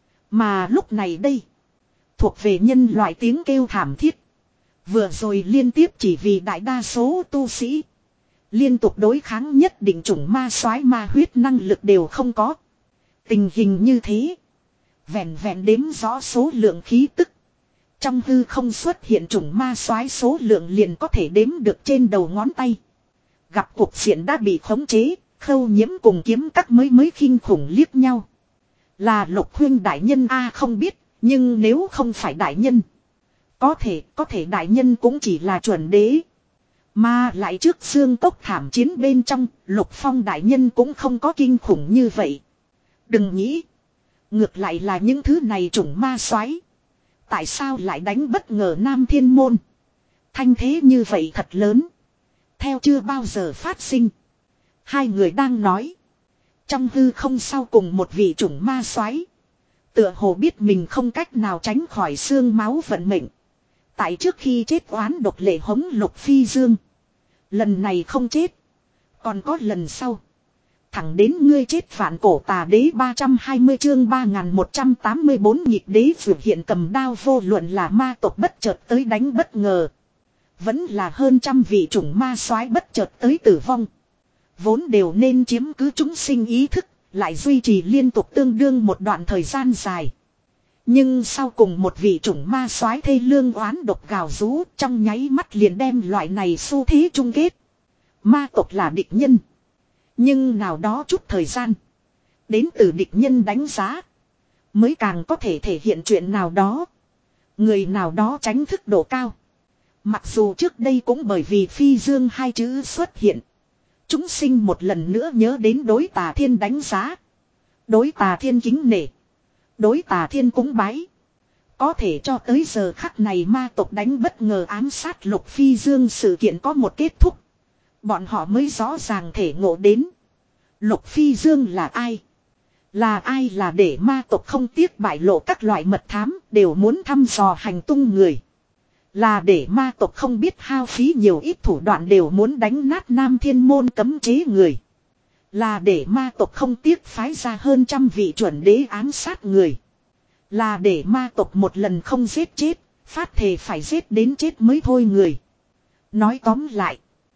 Mà lúc này đây. Thuộc về nhân loại tiếng kêu thảm thiết. Vừa rồi liên tiếp chỉ vì đại đa số tu sĩ. Liên tục đối kháng nhất định chủng ma soái ma huyết năng lực đều không có. Tình hình như thế. Vẹn vẹn đếm rõ số lượng khí tức. Trong hư không xuất hiện chủng ma soái số lượng liền có thể đếm được trên đầu ngón tay. Gặp cuộc diện đã bị khống chế, Khâu Nhiễm cùng Kiếm Các mới mới khinh khủng liếc nhau. Là Lục Huynh đại nhân a không biết, nhưng nếu không phải đại nhân. Có thể, có thể đại nhân cũng chỉ là chuẩn đế. Mà lại trước xương cốc thảm chiến bên trong, Lục Phong đại nhân cũng không có kinh khủng như vậy. Đừng nghĩ. Ngược lại là những thứ này chủng ma soái. Tại sao lại đánh bất ngờ Nam Thiên Môn? Thanh thế như vậy thật lớn. Theo chưa bao giờ phát sinh. Hai người đang nói. Trong hư không sau cùng một vị chủng ma soái. Tựa hồ biết mình không cách nào tránh khỏi xương máu vận mệnh. Tại trước khi chết oán độc lệ hống Lục Phi Dương. Lần này không chết. Còn có lần sau. Thẳng đến ngươi chết vạn cổ tà đế ba trăm hai mươi chương ba nghìn một trăm tám mươi bốn nhịp đế vượt hiện cầm đao vô luận là ma tộc bất chợt tới đánh bất ngờ. Vẫn là hơn trăm vị chủng ma soái bất chợt tới tử vong. Vốn đều nên chiếm cứ chúng sinh ý thức, lại duy trì liên tục tương đương một đoạn thời gian dài. Nhưng sau cùng một vị chủng ma soái thê lương oán độc gào rú trong nháy mắt liền đem loại này xu thế chung kết. Ma tộc là địch nhân. Nhưng nào đó chút thời gian. Đến từ địch nhân đánh giá. Mới càng có thể thể hiện chuyện nào đó. Người nào đó tránh thức độ cao. Mặc dù trước đây cũng bởi vì phi dương hai chữ xuất hiện. Chúng sinh một lần nữa nhớ đến đối tà thiên đánh giá. Đối tà thiên kính nể. Đối tà thiên cúng bái. Có thể cho tới giờ khắc này ma tộc đánh bất ngờ ám sát Lục Phi Dương sự kiện có một kết thúc. Bọn họ mới rõ ràng thể ngộ đến. Lục Phi Dương là ai? Là ai là để ma tộc không tiếc bại lộ các loại mật thám đều muốn thăm dò hành tung người. Là để ma tộc không biết hao phí nhiều ít thủ đoạn đều muốn đánh nát Nam Thiên Môn cấm chế người. Là để ma tộc không tiếc phái ra hơn trăm vị chuẩn đế ám sát người. Là để ma tộc một lần không giết chết, phát thề phải giết đến chết mới thôi người. Nói tóm lại,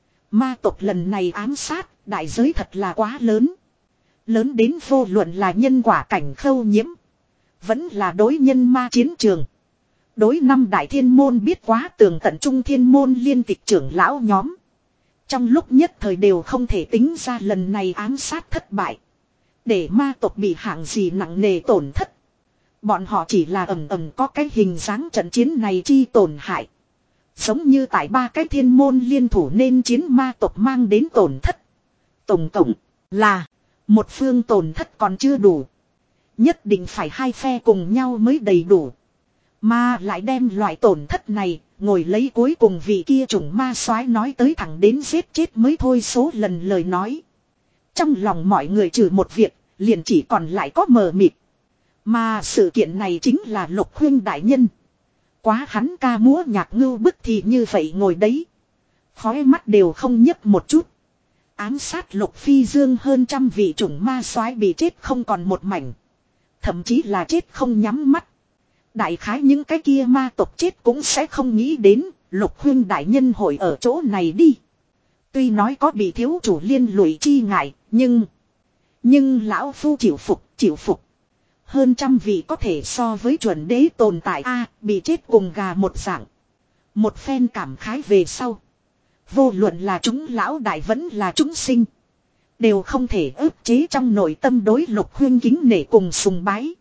ma tộc lần này ám sát, đại giới thật là quá lớn. Lớn đến vô luận là nhân quả cảnh Khâu Nhiễm, vẫn là đối nhân ma chiến trường. Đối năm đại thiên môn biết quá tường tận trung thiên môn liên tịch trưởng lão nhóm. Trong lúc nhất thời đều không thể tính ra lần này ám sát thất bại. Để ma tộc bị hạng gì nặng nề tổn thất. Bọn họ chỉ là ầm ầm có cái hình dáng trận chiến này chi tổn hại. Giống như tại ba cái thiên môn liên thủ nên chiến ma tộc mang đến tổn thất. Tổng cộng là một phương tổn thất còn chưa đủ. Nhất định phải hai phe cùng nhau mới đầy đủ. Mà lại đem loại tổn thất này ngồi lấy cuối cùng vị kia chủng ma soái nói tới thẳng đến giết chết mới thôi số lần lời nói. Trong lòng mọi người trừ một việc liền chỉ còn lại có mờ mịt. Mà sự kiện này chính là Lục Huynh đại nhân. Quá hắn ca múa nhạc ngưu bức thì như vậy ngồi đấy. Khói mắt đều không nhấp một chút. Ám sát Lục Phi Dương hơn trăm vị chủng ma soái bị chết không còn một mảnh. Thậm chí là chết không nhắm mắt. Đại khái những cái kia ma tộc chết cũng sẽ không nghĩ đến Lục Huynh đại nhân hội ở chỗ này đi. Tuy nói có bị thiếu chủ liên lụy chi ngại, nhưng... Nhưng lão phu chịu phục, chịu phục. Hơn trăm vị có thể so với chuẩn đế tồn tại a bị chết cùng gà một dạng. Một phen cảm khái về sau. Vô luận là chúng lão đại vẫn là chúng sinh. Đều không thể ức chế trong nội tâm đối Lục Huynh kính nể cùng sùng bái.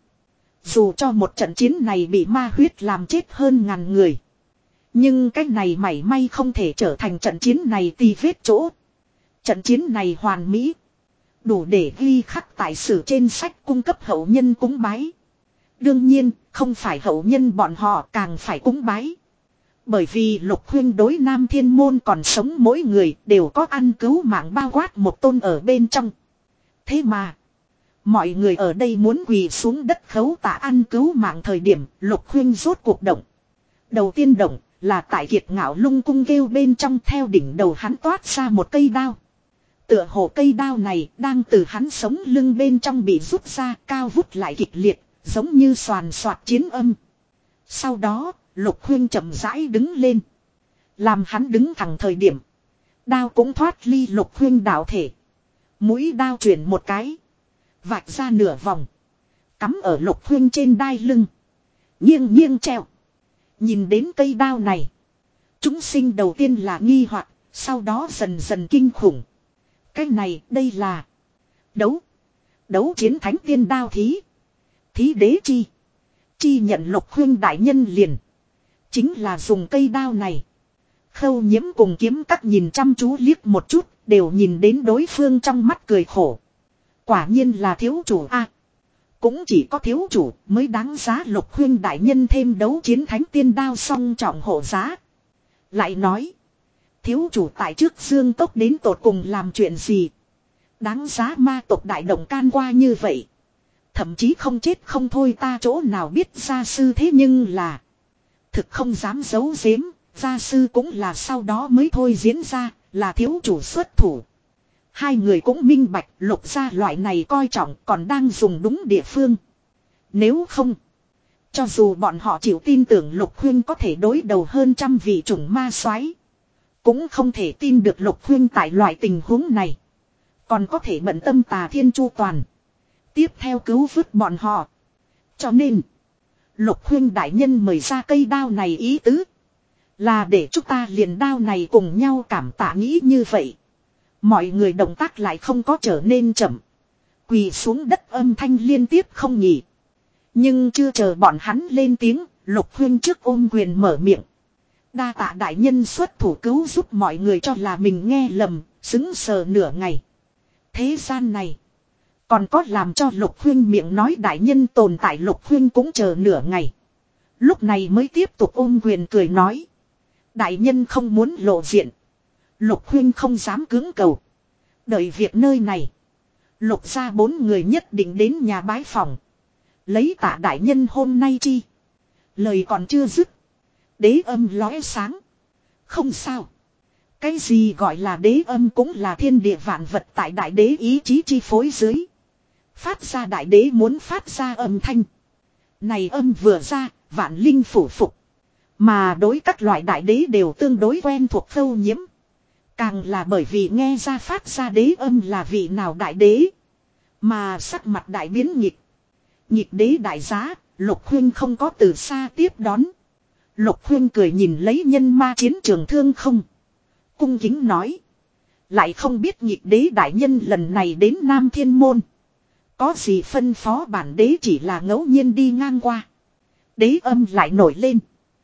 Dù cho một trận chiến này bị ma huyết làm chết hơn ngàn người. Nhưng cái này mảy may không thể trở thành trận chiến này tì vết chỗ. Trận chiến này hoàn mỹ. Đủ để ghi khắc tại sử trên sách cung cấp hậu nhân cúng bái. Đương nhiên, không phải hậu nhân bọn họ càng phải cúng bái. Bởi vì Lục Huynh đối Nam Thiên Môn còn sống mỗi người đều có ăn cứu mạng bao quát một tôn ở bên trong. Thế mà, mọi người ở đây muốn quỳ xuống đất khấu tạ ăn cứu mạng thời điểm Lục Huynh rốt cuộc động. Đầu tiên động là tại Kiệt Ngạo Lung cung kêu bên trong theo đỉnh đầu hắn toát ra một cây đao. Tựa hồ cây đao này đang từ hắn sống lưng bên trong bị rút ra cao vút lại kịch liệt, giống như xoàn xoạt chiến âm. Sau đó, Lục Huynh chậm rãi đứng lên. Làm hắn đứng thẳng thời điểm. Đao cũng thoát ly Lục Huynh đạo thể. Mũi đao chuyển một cái. Vạch ra nửa vòng. Cắm ở Lục Huynh trên đai lưng. Nghiêng nghiêng treo. Nhìn đến cây đao này. Chúng sinh đầu tiên là nghi hoặc, sau đó dần dần kinh khủng. Cái này đây là đấu. Đấu chiến thánh tiên đao thí. Thí đế chi. Chi nhận Lục Huynh đại nhân liền. Chính là dùng cây đao này. Khâu Nhiễm cùng Kiếm Các nhìn chăm chú liếc một chút. Đều nhìn đến đối phương trong mắt cười khổ. Quả nhiên là thiếu chủ a. Cũng chỉ có thiếu chủ mới đáng giá Lục Huynh đại nhân thêm đấu chiến thánh tiên đao song trọng hộ giá. Lại nói. Thiếu chủ tại trước Dương Cốc đến tột cùng làm chuyện gì. Đáng giá ma tộc đại động can qua như vậy. Thậm chí không chết không thôi ta chỗ nào biết gia sư thế nhưng là. Thực không dám giấu giếm. Gia sư cũng là sau đó mới thôi diễn ra là thiếu chủ xuất thủ. Hai người cũng minh bạch Lục gia loại này coi trọng còn đang dùng đúng địa phương. Nếu không. Cho dù bọn họ chịu tin tưởng Lục Huynh có thể đối đầu hơn trăm vị chủng ma soái, cũng không thể tin được Lục Huynh tại loại tình huống này. Còn có thể bận tâm Tà Thiên chu toàn. Tiếp theo cứu vớt bọn họ. Cho nên. Lục Huynh đại nhân mời ra cây đao này ý tứ. Là để chúng ta liền đao này cùng nhau cảm tạ nghĩ như vậy. Mọi người động tác lại không có trở nên chậm. Quỳ xuống đất âm thanh liên tiếp không nghỉ. Nhưng chưa chờ bọn hắn lên tiếng. Lục Huynh trước ôm quyền mở miệng. Đa tạ đại nhân xuất thủ cứu giúp mọi người cho là mình nghe lầm, xứng sờ nửa ngày. Thế gian này, còn có làm cho Lục Huyên miệng nói đại nhân tồn tại. Lục Huyên cũng chờ nửa ngày. Lúc này mới tiếp tục ôm quyền cười nói. Đại nhân không muốn lộ diện. Lục Huyên không dám cưỡng cầu. Đợi việc nơi này. Lục ra bốn người nhất định đến nhà bái phòng. Lấy tạ đại nhân hôm nay chi. Lời còn chưa dứt. Đế âm lóe sáng. Không sao. Cái gì gọi là đế âm cũng là thiên địa vạn vật tại đại đế ý chí chi phối dưới. Phát ra đại đế muốn phát ra âm thanh. Này âm vừa ra, vạn linh phủ phục. Mà đối các loại đại đế đều tương đối quen thuộc khâu nhiễm. Càng là bởi vì nghe ra phát ra đế âm là vị nào đại đế. Mà sắc mặt đại biến nhịp. Nhịp đế đại giá, Lục Huyên không có từ xa tiếp đón. Lục Huyên cười nhìn lấy nhân ma chiến trường thương không. Cung kính nói. Lại không biết nhịp đế đại nhân lần này đến Nam Thiên Môn. Có gì phân phó bản đế chỉ là ngẫu nhiên đi ngang qua. Đế âm lại nổi lên.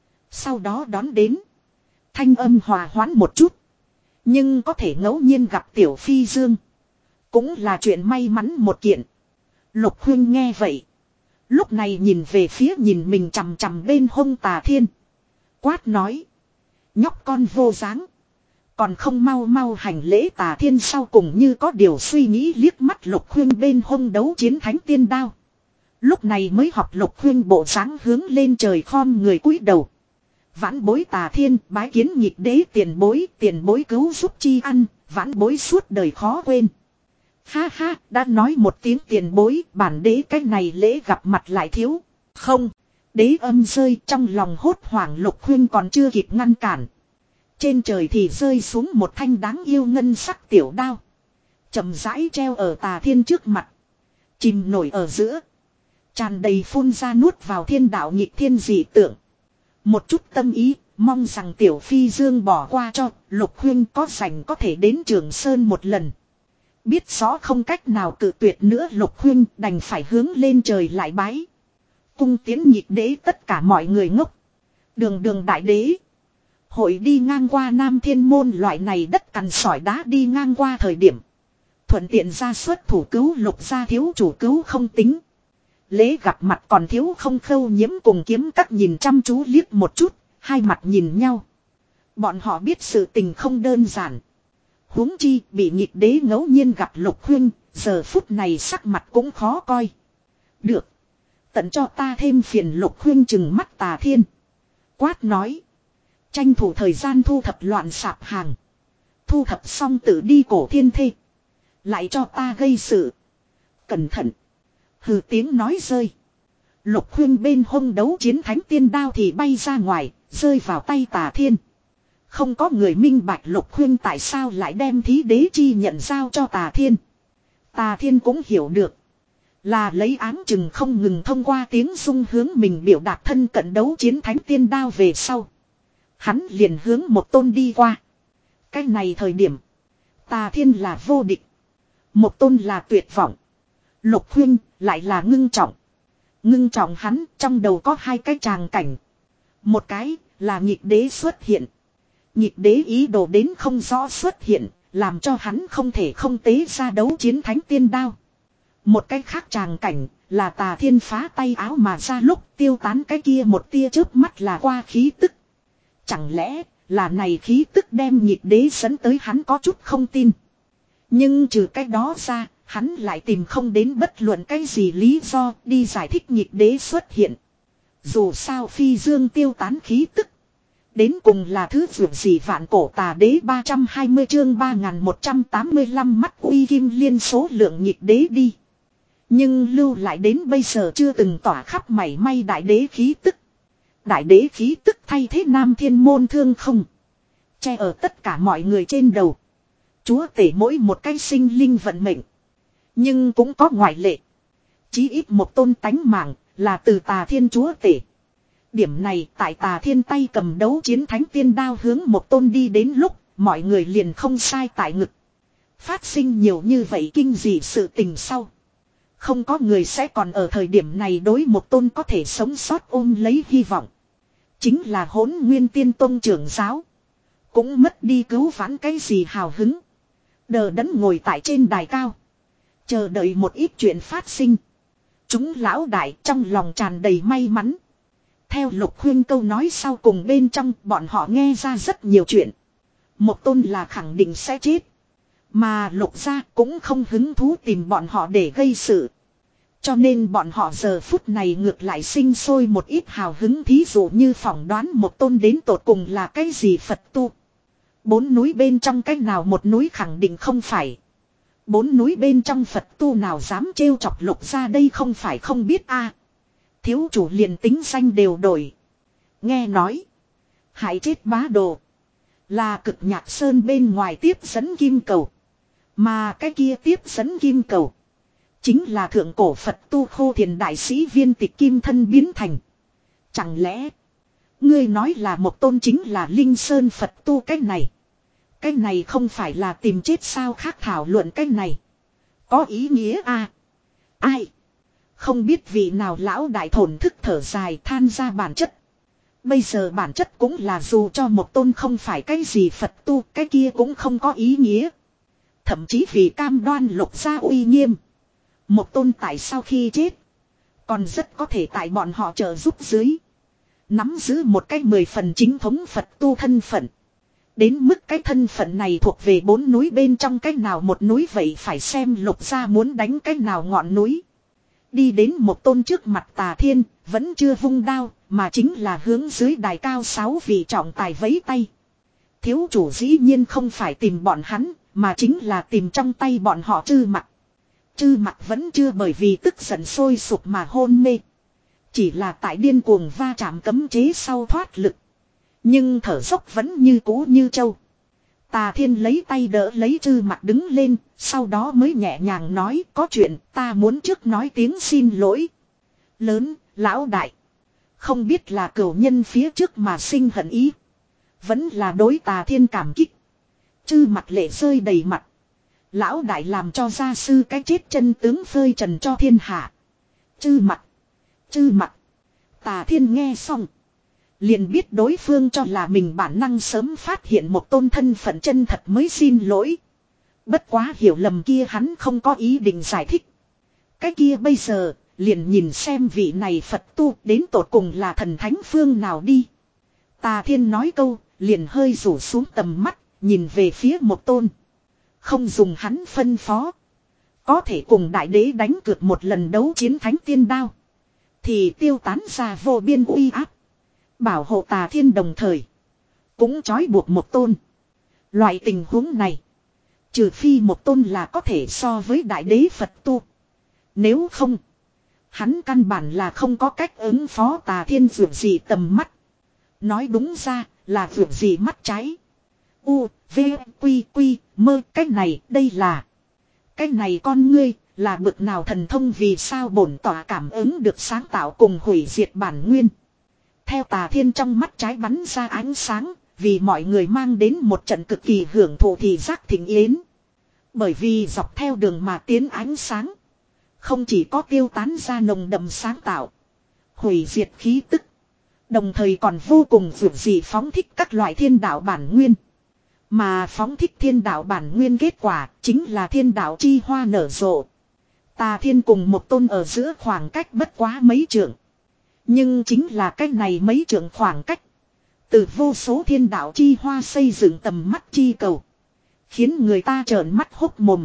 Sau đó đón đến. Thanh âm hòa hoãn một chút. Nhưng có thể ngẫu nhiên gặp Tiểu Phi Dương. Cũng là chuyện may mắn một kiện. Lục Huyên nghe vậy. Lúc này nhìn về phía nhìn mình chằm chằm bên hông Tà Thiên. Quát nói. Nhóc con vô dáng. Còn không mau mau hành lễ. Tà Thiên sau cùng như có điều suy nghĩ liếc mắt Lục Huyên bên hông đấu chiến thánh tiên đao. Lúc này mới học Lục Huyên bộ dáng hướng lên trời khom người cúi đầu. Vãn bối Tà Thiên bái kiến nhịp đế tiền bối. Tiền bối cứu giúp chi ăn. Vãn bối suốt đời khó quên. Ha ha, đã nói một tiếng tiền bối, bản đế cách này lễ gặp mặt lại thiếu. Không, đế âm rơi trong lòng hốt hoảng. Lục Huyên còn chưa kịp ngăn cản. Trên trời thì rơi xuống một thanh đáng yêu ngân sắc tiểu đao. Chậm rãi treo ở Tà Thiên trước mặt. Chìm nổi ở giữa. Tràn đầy phun ra nuốt vào thiên đạo nhịp thiên dị tượng. Một chút tâm ý, mong rằng Tiểu Phi Dương bỏ qua cho, Lục Huyên có rảnh có thể đến Trường Sơn một lần. Biết rõ không cách nào cự tuyệt nữa Lục Huyên đành phải hướng lên trời lại bái. Cung tiến nhịp đế tất cả mọi người ngốc. Đường đường đại đế. Hội đi ngang qua Nam Thiên Môn loại này đất cằn sỏi đá đi ngang qua thời điểm. Thuận tiện ra xuất thủ cứu Lục gia thiếu chủ cứu không tính. Lễ gặp mặt còn thiếu không khâu nhiễm cùng kiếm các nhìn chăm chú liếc một chút. Hai mặt nhìn nhau. Bọn họ biết sự tình không đơn giản. Huống chi bị nhịp đế ngẫu nhiên gặp Lục Huyên, giờ phút này sắc mặt cũng khó coi. Được. Tận cho ta thêm phiền. Lục Huyên chừng mắt Tà Thiên. Quát nói. Tranh thủ thời gian thu thập loạn sạp hàng. Thu thập xong tự đi cổ thiên thê. Lại cho ta gây sự. Cẩn thận. Hừ tiếng nói rơi. Lục Huyên bên hông đấu chiến thánh tiên đao thì bay ra ngoài, rơi vào tay Tà Thiên. Không có người minh bạch Lục Huyên tại sao lại đem thí đế chi nhận giao cho Tà Thiên. Tà Thiên cũng hiểu được. Là lấy áng chừng không ngừng thông qua tiếng sung hướng mình biểu đạt thân cận đấu chiến thánh tiên đao về sau. Hắn liền hướng một tôn đi qua. Cái này thời điểm. Tà Thiên là vô địch. Một tôn là tuyệt vọng. Lục Huyên lại là ngưng trọng. Ngưng trọng hắn trong đầu có hai cái tràng cảnh. Một cái là nhịp đế xuất hiện. Nhịp đế ý đồ đến không rõ xuất hiện. Làm cho hắn không thể không tế ra đấu chiến thánh tiên đao. Một cái khác tràng cảnh là Tà Thiên phá tay áo mà ra lúc tiêu tán cái kia một tia chớp mắt là qua khí tức. Chẳng lẽ là này khí tức đem nhịp đế dẫn tới hắn có chút không tin. Nhưng trừ cái đó ra, hắn lại tìm không đến bất luận cái gì lý do đi giải thích nhịp đế xuất hiện. Dù sao Phi Dương tiêu tán khí tức. Đến cùng là thứ vượt gì vạn cổ Tà đế ba trăm hai mươi chương ba nghìn một trăm tám mươi lăm mắt uy kim liên số lượng nhịp đế đi. Nhưng lưu lại đến bây giờ chưa từng tỏa khắp mảy may đại đế khí tức. Đại đế khí tức thay thế Nam Thiên Môn thương không. Che ở tất cả mọi người trên đầu. Chúa tể mỗi một cái sinh linh vận mệnh. Nhưng cũng có ngoại lệ. Chí ít một tôn tánh mạng là từ Tà Thiên chúa tể. Điểm này tại Tà Thiên tay cầm đấu chiến thánh tiên đao hướng một tôn đi đến lúc mọi người liền không sai tại ngực. Phát sinh nhiều như vậy kinh dị sự tình sau. Không có người sẽ còn ở thời điểm này đối một tôn có thể sống sót ôm lấy hy vọng. Chính là Hỗn Nguyên Tiên Tông trưởng giáo. Cũng mất đi cứu vãn cái gì hào hứng. Đờ đẫn ngồi tại trên đài cao. Chờ đợi một ít chuyện phát sinh. Chúng lão đại trong lòng tràn đầy may mắn. Theo Lục Khuyên câu nói sau cùng bên trong, bọn họ nghe ra rất nhiều chuyện. Một tôn là khẳng định sẽ chết. Mà Lục gia cũng không hứng thú tìm bọn họ để gây sự. Cho nên bọn họ giờ phút này ngược lại sinh sôi một ít hào hứng, thí dụ như phỏng đoán một tôn đến tột cùng là cái gì Phật tu. Bốn núi bên trong cái nào một núi khẳng định không phải. Bốn núi bên trong Phật tu nào dám trêu chọc Lục gia đây không phải không biết a. Thiếu chủ liền tính danh đều đổi. Nghe nói. Hại chết bá đồ. Là Cực Nhạc Sơn bên ngoài tiếp dẫn kim cầu. Mà cái kia tiếp dẫn kim cầu. Chính là thượng cổ Phật tu Khô Thiền đại sĩ Viên Tịch Kim thân biến thành. Chẳng lẽ. Ngươi nói là một tôn chính là Linh Sơn Phật tu cái này. Cái này không phải là tìm chết sao, khác thảo luận cái này. Có ý nghĩa à. Ai. Không biết vị nào lão đại thổn thức thở dài than ra bản chất. Bây giờ bản chất cũng là dù cho một tôn không phải cái gì Phật tu, cái kia cũng không có ý nghĩa. Thậm chí vì cam đoan Lục gia uy nghiêm. Một tôn tại sau khi chết. Còn rất có thể tại bọn họ trợ giúp dưới. Nắm giữ một cái mười phần chính thống Phật tu thân phận. Đến mức cái thân phận này thuộc về bốn núi bên trong cái nào một núi vậy phải xem Lục gia muốn đánh cái nào ngọn núi. Đi đến một tôn trước mặt Tà Thiên, vẫn chưa vung đao, mà chính là hướng dưới đài cao sáu vị trọng tài vẫy tay. Thiếu chủ dĩ nhiên không phải tìm bọn hắn, mà chính là tìm trong tay bọn họ Trư Mặc. Trư Mặc vẫn chưa bởi vì tức giận sôi sục mà hôn mê. Chỉ là tại điên cuồng va chạm cấm chế sau thoát lực. Nhưng thở dốc vẫn như cũ như trâu. Tà Thiên lấy tay đỡ lấy Trư Mặc đứng lên, sau đó mới nhẹ nhàng nói có chuyện ta muốn trước nói tiếng xin lỗi. Lớn, lão đại. Không biết là cửu nhân phía trước mà sinh hận ý. Vẫn là đối Tà Thiên cảm kích. Trư Mặc lệ rơi đầy mặt. Lão đại làm cho gia sư cái chết chân tướng phơi trần cho thiên hạ. Trư Mặc. Trư Mặc. Tà Thiên nghe xong. Liền biết đối phương cho là mình bản năng sớm phát hiện một tôn thân phận chân thật mới xin lỗi. Bất quá hiểu lầm kia hắn không có ý định giải thích. Cái kia bây giờ, liền nhìn xem vị này Phật tu đến tột cùng là thần thánh phương nào đi. Tà Thiên nói câu, liền hơi rủ xuống tầm mắt, nhìn về phía một tôn. Không dùng hắn phân phó. Có thể cùng đại đế đánh cược một lần đấu chiến thánh tiên đao. Thì tiêu tán ra vô biên uy áp. Bảo hộ Tà Thiên đồng thời. Cũng trói buộc một tôn. Loại tình huống này. Trừ phi một tôn là có thể so với đại đế Phật tu. Nếu không. Hắn căn bản là không có cách ứng phó Tà Thiên vượt gì tầm mắt. Nói đúng ra là vượt gì mắt trái. U, V, Quy, Quy, mơ cái này đây là. Cái này con ngươi là bực nào thần thông vì sao bổn tỏa cảm ứng được sáng tạo cùng hủy diệt bản nguyên. Theo Tà Thiên trong mắt trái bắn ra ánh sáng, vì mọi người mang đến một trận cực kỳ hưởng thụ thị giác thịnh yến. Bởi vì dọc theo đường mà tiến ánh sáng, không chỉ có tiêu tán ra nồng đậm sáng tạo, hủy diệt khí tức, đồng thời còn vô cùng vượt dị phóng thích các loại thiên đạo bản nguyên. Mà phóng thích thiên đạo bản nguyên kết quả chính là thiên đạo chi hoa nở rộ. Tà Thiên cùng một tôn ở giữa khoảng cách bất quá mấy trượng. Nhưng chính là cách này mấy trượng khoảng cách. Từ vô số thiên đạo chi hoa xây dựng tầm mắt chi cầu. Khiến người ta trợn mắt hốc mồm.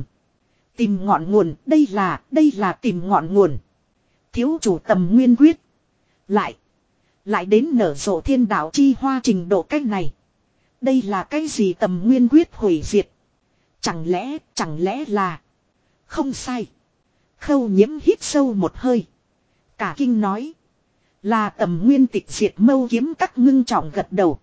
Tìm ngọn nguồn, đây là, đây là tìm ngọn nguồn. Thiếu chủ tầm nguyên quyết. Lại, lại đến nở rộ thiên đạo chi hoa trình độ cách này. Đây là cái gì tầm nguyên quyết hủy diệt? Chẳng lẽ, chẳng lẽ là... Không sai. Khâu Nhiễm hít sâu một hơi. Cả kinh nói. Là tầm nguyên tịch diệt mâu kiếm các ngưng trọng gật đầu.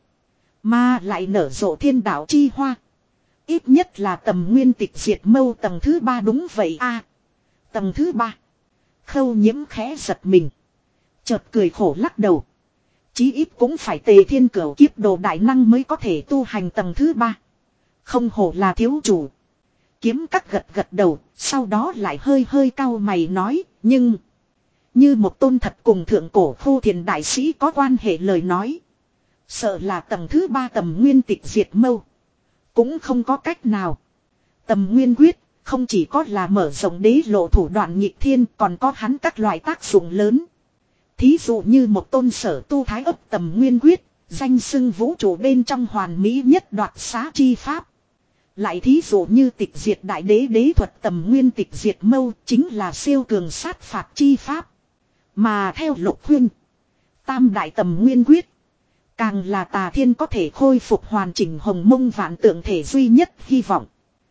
Mà lại nở rộ thiên đạo chi hoa. Ít nhất là tầm nguyên tịch diệt mâu tầng thứ ba đúng vậy a. À, tầng thứ ba. Khâu Nhiễm khẽ giật mình. Chợt cười khổ lắc đầu. Chí ít cũng phải Tề Thiên Cửu kiếp đồ đại năng mới có thể tu hành tầng thứ ba. Không hổ là thiếu chủ. Kiếm các gật gật đầu, sau đó lại hơi hơi cau mày nói, nhưng... Như một tôn thật cùng thượng cổ Khô Thiền đại sĩ có quan hệ lời nói. Sợ là tầng thứ ba tầm nguyên tịch diệt mâu. Cũng không có cách nào. Tầm nguyên quyết không chỉ có là mở rộng đế lộ thủ đoạn nghịch thiên, còn có hắn các loại tác dụng lớn. Thí dụ như một tôn sở tu thái ấp tầm nguyên quyết, danh xưng vũ trụ bên trong hoàn mỹ nhất đoạt xá chi pháp. Lại thí dụ như tịch diệt đại đế đế thuật tầm nguyên tịch diệt mâu, chính là siêu cường sát phạt chi pháp. Mà theo Lục Huynh, tam đại tầm nguyên quyết càng là Tà Thiên có thể khôi phục hoàn chỉnh hồng mông vạn tượng thể duy nhất hy vọng.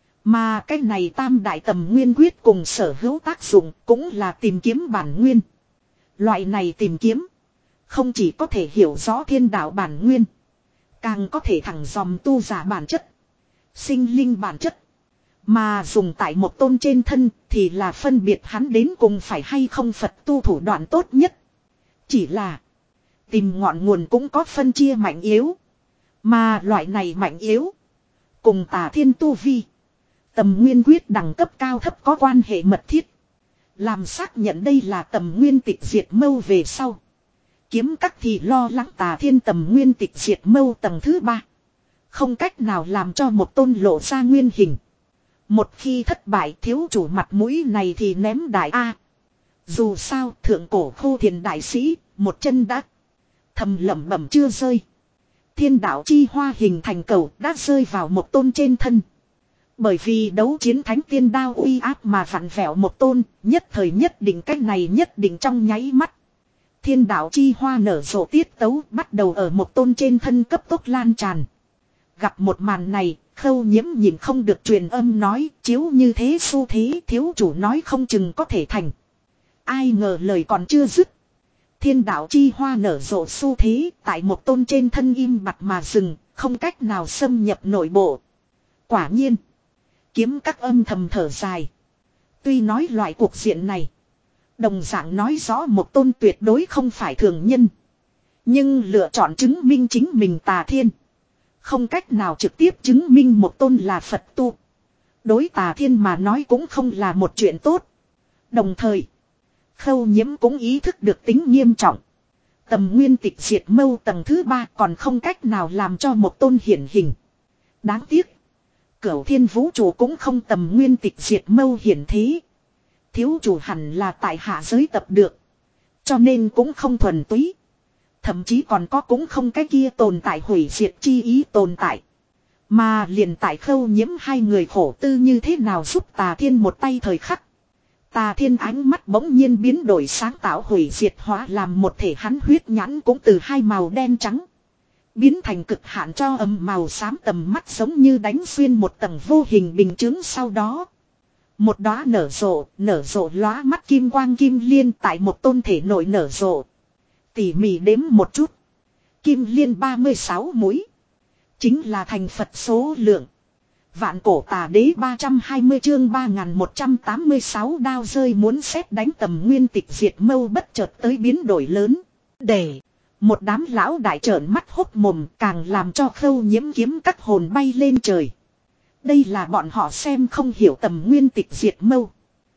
Mà cái này tam đại tầm nguyên quyết cùng sở hữu tác dụng cũng là tìm kiếm bản nguyên. Loại này tìm kiếm không chỉ có thể hiểu rõ thiên đạo bản nguyên, càng có thể thẳng dòm tu giả bản chất, sinh linh bản chất. Mà dùng tại một tôn trên thân thì là phân biệt hắn đến cùng phải hay không Phật tu thủ đoạn tốt nhất. Chỉ là tìm ngọn nguồn cũng có phân chia mạnh yếu. Mà loại này mạnh yếu cùng Tà Thiên tu vi, tầm nguyên quyết đẳng cấp cao thấp có quan hệ mật thiết. Làm xác nhận đây là tầm nguyên tịch diệt mâu về sau, Kiếm Các thì lo lắng Tà Thiên tầm nguyên tịch diệt mâu tầng thứ ba không cách nào làm cho một tôn lộ ra nguyên hình. Một khi thất bại, thiếu chủ mặt mũi này thì ném đại A. Dù sao thượng cổ Khô Thiền đại sĩ một chân đã thầm lẩm bẩm chưa rơi. Thiên đạo chi hoa hình thành cầu đã rơi vào một tôn trên thân. Bởi vì đấu chiến thánh tiên đao uy áp mà vặn vẹo một tôn, nhất thời nhất định cách này nhất định trong nháy mắt. Thiên đạo chi hoa nở rộ tiết tấu bắt đầu ở một tôn trên thân cấp tốc lan tràn. Gặp một màn này, Khâu Nhiễm nhìn không được truyền âm nói, chiếu như thế xu thế thiếu chủ nói không chừng có thể thành. Ai ngờ lời còn chưa dứt. Thiên đạo chi hoa nở rộ xu thế tại một tôn trên thân im bặt mà dừng, không cách nào xâm nhập nội bộ. Quả nhiên, Kiếm Các âm thầm thở dài. Tuy nói loại cuộc diện này đồng dạng nói rõ một tôn tuyệt đối không phải thường nhân, nhưng lựa chọn chứng minh chính mình Tà Thiên, không cách nào trực tiếp chứng minh một tôn là Phật tu. Đối Tà Thiên mà nói cũng không là một chuyện tốt. Đồng thời, Khâu Nhiễm cũng ý thức được tính nghiêm trọng. Tầm nguyên tịch diệt mâu tầng thứ ba còn không cách nào làm cho một tôn hiển hình. Đáng tiếc, Cửu Thiên vũ trụ cũng không tầm nguyên tịch diệt mâu hiển thế. Thiếu chủ hẳn là tại hạ giới tập được, cho nên cũng không thuần túy. Thậm chí còn có cũng không cái kia tồn tại hủy diệt chi ý tồn tại. Mà liền tại Khâu Nhiễm hai người khổ tư như thế nào giúp Tà Thiên một tay thời khắc, Tà Thiên ánh mắt bỗng nhiên biến đổi sáng tạo hủy diệt hóa làm một thể, hắn huyết nhãn cũng từ hai màu đen trắng biến thành cực hạn cho âm màu xám, tầm mắt giống như đánh xuyên một tầng vô hình bình chứng. Sau đó một đóa nở rộ, nở rộ lóa mắt kim quang kim liên tại một tôn thể nội nở rộ. Tỉ mỉ đếm một chút, kim liên ba mươi sáu mũi, chính là thành Phật số lượng. Vạn cổ Tà Đế ba trăm hai mươi chương ba nghìn một trăm tám mươi sáu đao rơi muốn xét đánh tầm nguyên tịch diệt mâu bất chợt tới biến đổi lớn. Để một đám lão đại trợn mắt hốt mồm, càng làm cho Khâu Nhiễm Kiếm Các hồn bay lên trời. Đây là bọn họ xem không hiểu tầm nguyên tịch diệt mâu.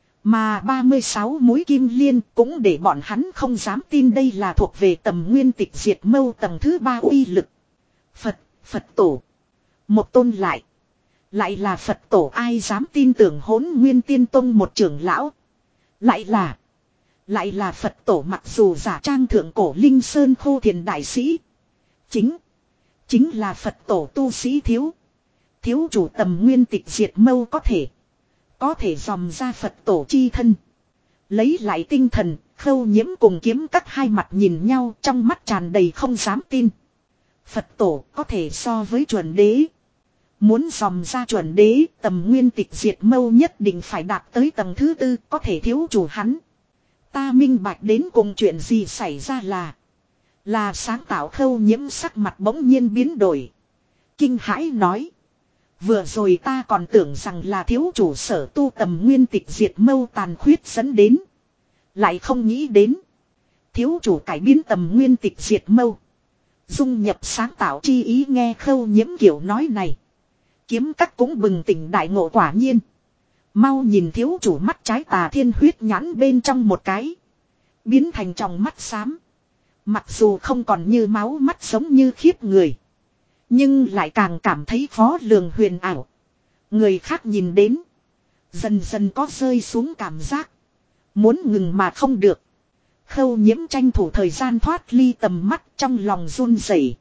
Mà ba mươi sáu mũi kim liên cũng để bọn hắn không dám tin đây là thuộc về tầm nguyên tịch diệt mâu tầng thứ ba uy lực. Phật, Phật tổ. Một tôn lại. Lại là Phật tổ, ai dám tin tưởng Hỗn Nguyên Tiên Tông một trưởng lão. Lại là. Lại là Phật tổ, mặc dù giả trang thượng cổ Linh Sơn Khô Thiền đại sĩ. Chính. Chính là Phật tổ tu sĩ thiếu. Thiếu chủ tầm nguyên tịch diệt mâu có thể. Có thể dòm ra Phật tổ chi thân. Lấy lại tinh thần, Khâu Nhiễm cùng Kiếm Các hai mặt nhìn nhau, trong mắt tràn đầy không dám tin. Phật tổ có thể so với chuẩn đế. Muốn dòm ra chuẩn đế, tầm nguyên tịch diệt mâu nhất định phải đạt tới tầng thứ tư, có thể thiếu chủ hắn. Ta minh bạch đến cùng chuyện gì xảy ra là. Là sáng tạo. Khâu Nhiễm sắc mặt bỗng nhiên biến đổi. Kinh hãi nói. Vừa rồi ta còn tưởng rằng là thiếu chủ sở tu tầm nguyên tịch diệt mâu tàn khuyết dẫn đến. Lại không nghĩ đến. Thiếu chủ cải biến tầm nguyên tịch diệt mâu. Dung nhập sáng tạo chi ý. Nghe Khâu Nhiễm kiểu nói này, Kiếm Các cũng bừng tỉnh đại ngộ. Quả nhiên. Mau nhìn thiếu chủ mắt trái Tà Thiên huyết nhãn bên trong một cái biến thành tròng mắt xám. Mặc dù không còn như máu mắt giống như khiếp người. Nhưng lại càng cảm thấy khó lường huyền ảo. Người khác nhìn đến. Dần dần có rơi xuống cảm giác. Muốn ngừng mà không được. Khâu Nhiễm tranh thủ thời gian thoát ly tầm mắt trong lòng run rẩy.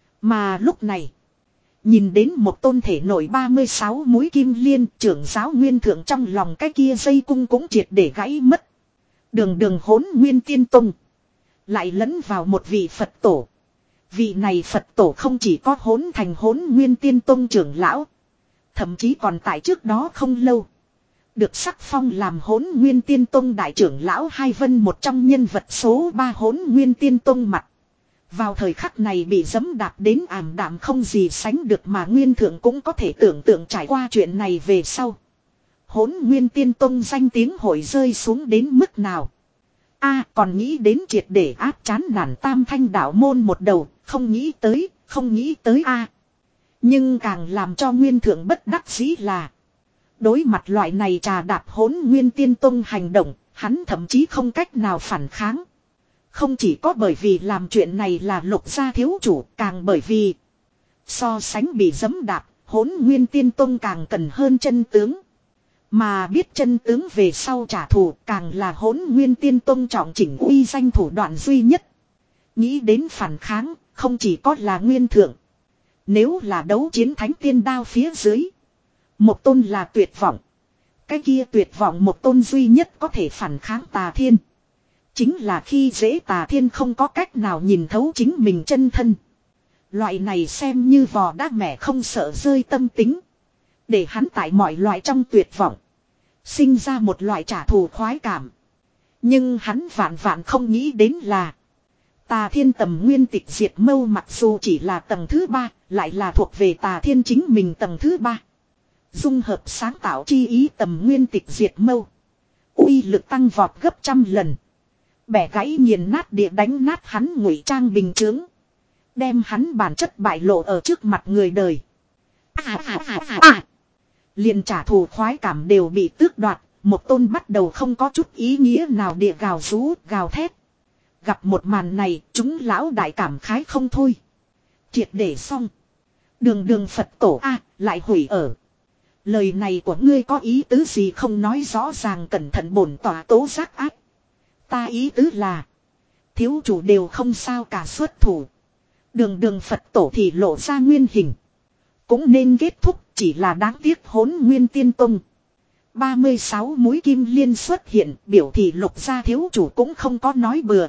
Mà lúc này. Nhìn đến một tôn thể nổi ba mươi sáu múi kim liên, trưởng giáo nguyên thượng trong lòng cái kia dây cung cũng triệt để gãy mất. Đường đường Hỗn Nguyên Tiên Tông. Lại lẫn vào một vị Phật tổ. Vị này Phật tổ không chỉ có hỗn thành Hỗn Nguyên Tiên Tông trưởng lão. Thậm chí còn tại trước đó không lâu. Được sắc phong làm Hỗn Nguyên Tiên Tông đại trưởng lão Hai Vân, một trong nhân vật số ba Hỗn Nguyên Tiên Tông mặt. Vào thời khắc này bị giẫm đạp đến ảm đạm không gì sánh được, mà Nguyên Thượng cũng có thể tưởng tượng trải qua chuyện này về sau. Hỗn Nguyên Tiên Tông danh tiếng hội rơi xuống đến mức nào. A còn nghĩ đến triệt để áp chán nản Tam Thanh đạo môn một đầu, không nghĩ tới, không nghĩ tới a. Nhưng càng làm cho Nguyên Thượng bất đắc dĩ là. Đối mặt loại này trà đạp Hỗn Nguyên Tiên Tông hành động, hắn thậm chí không cách nào phản kháng. Không chỉ có bởi vì làm chuyện này là Lục gia thiếu chủ, càng bởi vì so sánh bị giẫm đạp, Hỗn Nguyên Tiên Tông càng cần hơn chân tướng. Mà biết chân tướng về sau trả thù càng là Hỗn Nguyên Tiên Tông trọng chỉnh uy danh thủ đoạn duy nhất. Nghĩ đến phản kháng, không chỉ có là Nguyên Thượng. Nếu là đấu chiến thánh tiên đao phía dưới, một tôn là tuyệt vọng. Cái kia tuyệt vọng một tôn duy nhất có thể phản kháng Tà Thiên. Chính là khi dễ Tà Thiên không có cách nào nhìn thấu chính mình chân thân. Loại này xem như vò đá mẹ không sợ rơi tâm tính. Để hắn tại mọi loại trong tuyệt vọng. Sinh ra một loại trả thù khoái cảm. Nhưng hắn vạn vạn không nghĩ đến là. Tà Thiên tầm nguyên tịch diệt mâu mặc dù chỉ là tầng thứ ba. Lại là thuộc về Tà Thiên chính mình tầng thứ ba. Dung hợp sáng tạo chi ý tầm nguyên tịch diệt mâu. Uy lực tăng vọt gấp trăm lần. Bẻ gãy nghiền nát địa đánh nát hắn ngụy trang bình chướng. Đem hắn bản chất bại lộ ở trước mặt người đời. À à à à à. Liền trả thù khoái cảm đều bị tước đoạt. Một tôn bắt đầu không có chút ý nghĩa nào địa gào rú, gào thét. Gặp một màn này, chúng lão đại cảm khái không thôi. Triệt để xong. Đường đường Phật tổ a lại hủy ở. Lời này của ngươi có ý tứ gì không nói rõ ràng, cẩn thận bổn tỏa tố giác ác. Ta ý tứ là. Thiếu chủ đều không sao cả xuất thủ. Đường đường Phật tổ thì lộ ra nguyên hình. Cũng nên kết thúc, chỉ là đáng tiếc Hỗn Nguyên Tiên Tông. ba mươi sáu múi kim liên xuất hiện, biểu thị Lục gia thiếu chủ cũng không có nói bừa.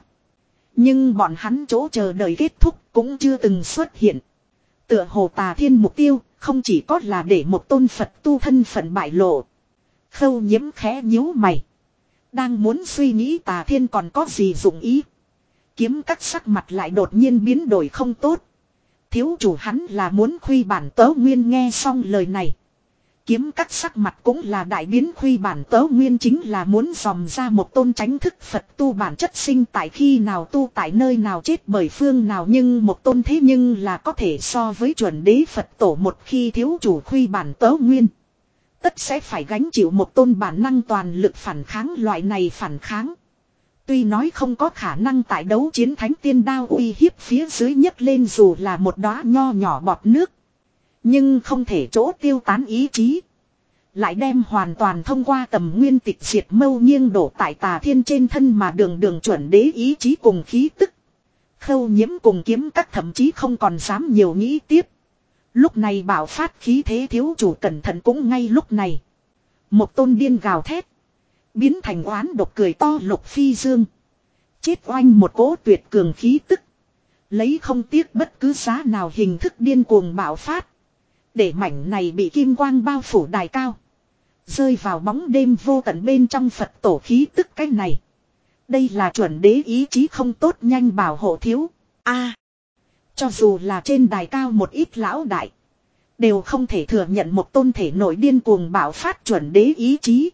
Nhưng bọn hắn chỗ chờ đợi kết thúc cũng chưa từng xuất hiện. Tựa hồ Tà Thiên mục tiêu, không chỉ có là để một tôn Phật tu thân phận bại lộ. Khâu Nhiễm khẽ nhíu mày. Đang muốn suy nghĩ Tà Thiên còn có gì dụng ý. Kiếm Các sắc mặt lại đột nhiên biến đổi không tốt. Thiếu chủ hắn là muốn khuy bản Tớ Nguyên. Nghe xong lời này. Kiếm Các sắc mặt cũng là đại biến. Khuy bản Tớ Nguyên chính là muốn dòm ra một tôn chánh thức Phật tu bản chất sinh tại khi nào tu tại nơi nào chết bởi phương nào. Nhưng một tôn thế nhưng là có thể so với chuẩn đế Phật tổ. Một khi thiếu chủ khuy bản Tớ Nguyên, tất sẽ phải gánh chịu một tôn bản năng toàn lực phản kháng. Loại này phản kháng tuy nói không có khả năng tại đấu chiến thánh tiên đao uy hiếp phía dưới nhấc lên dù là một đóa nho nhỏ bọt nước. Nhưng không thể chỗ tiêu tán ý chí. Lại đem hoàn toàn thông qua tầm nguyên tịch diệt mâu nghiêng đổ tại Tà Thiên trên thân, mà đường đường chuẩn đế ý chí cùng khí tức. Khâu Nhiễm cùng Kiếm Các thậm chí không còn dám nhiều nghĩ tiếp. Lúc này bảo phát khí thế thiếu chủ cẩn thận cũng ngay lúc này. Một tôn điên gào thét. Biến thành oán độc cười to Lục Phi Dương. Chết oanh một cỗ tuyệt cường khí tức. Lấy không tiếc bất cứ giá nào hình thức điên cuồng bạo phát. Để mảnh này bị kim quang bao phủ đài cao. Rơi vào bóng đêm vô tận bên trong Phật tổ khí tức cái này. Đây là chuẩn đế ý chí không tốt nhanh bảo hộ thiếu. A, cho dù là trên đài cao một ít lão đại. Đều không thể thừa nhận một tôn thể nổi điên cuồng bạo phát chuẩn đế ý chí.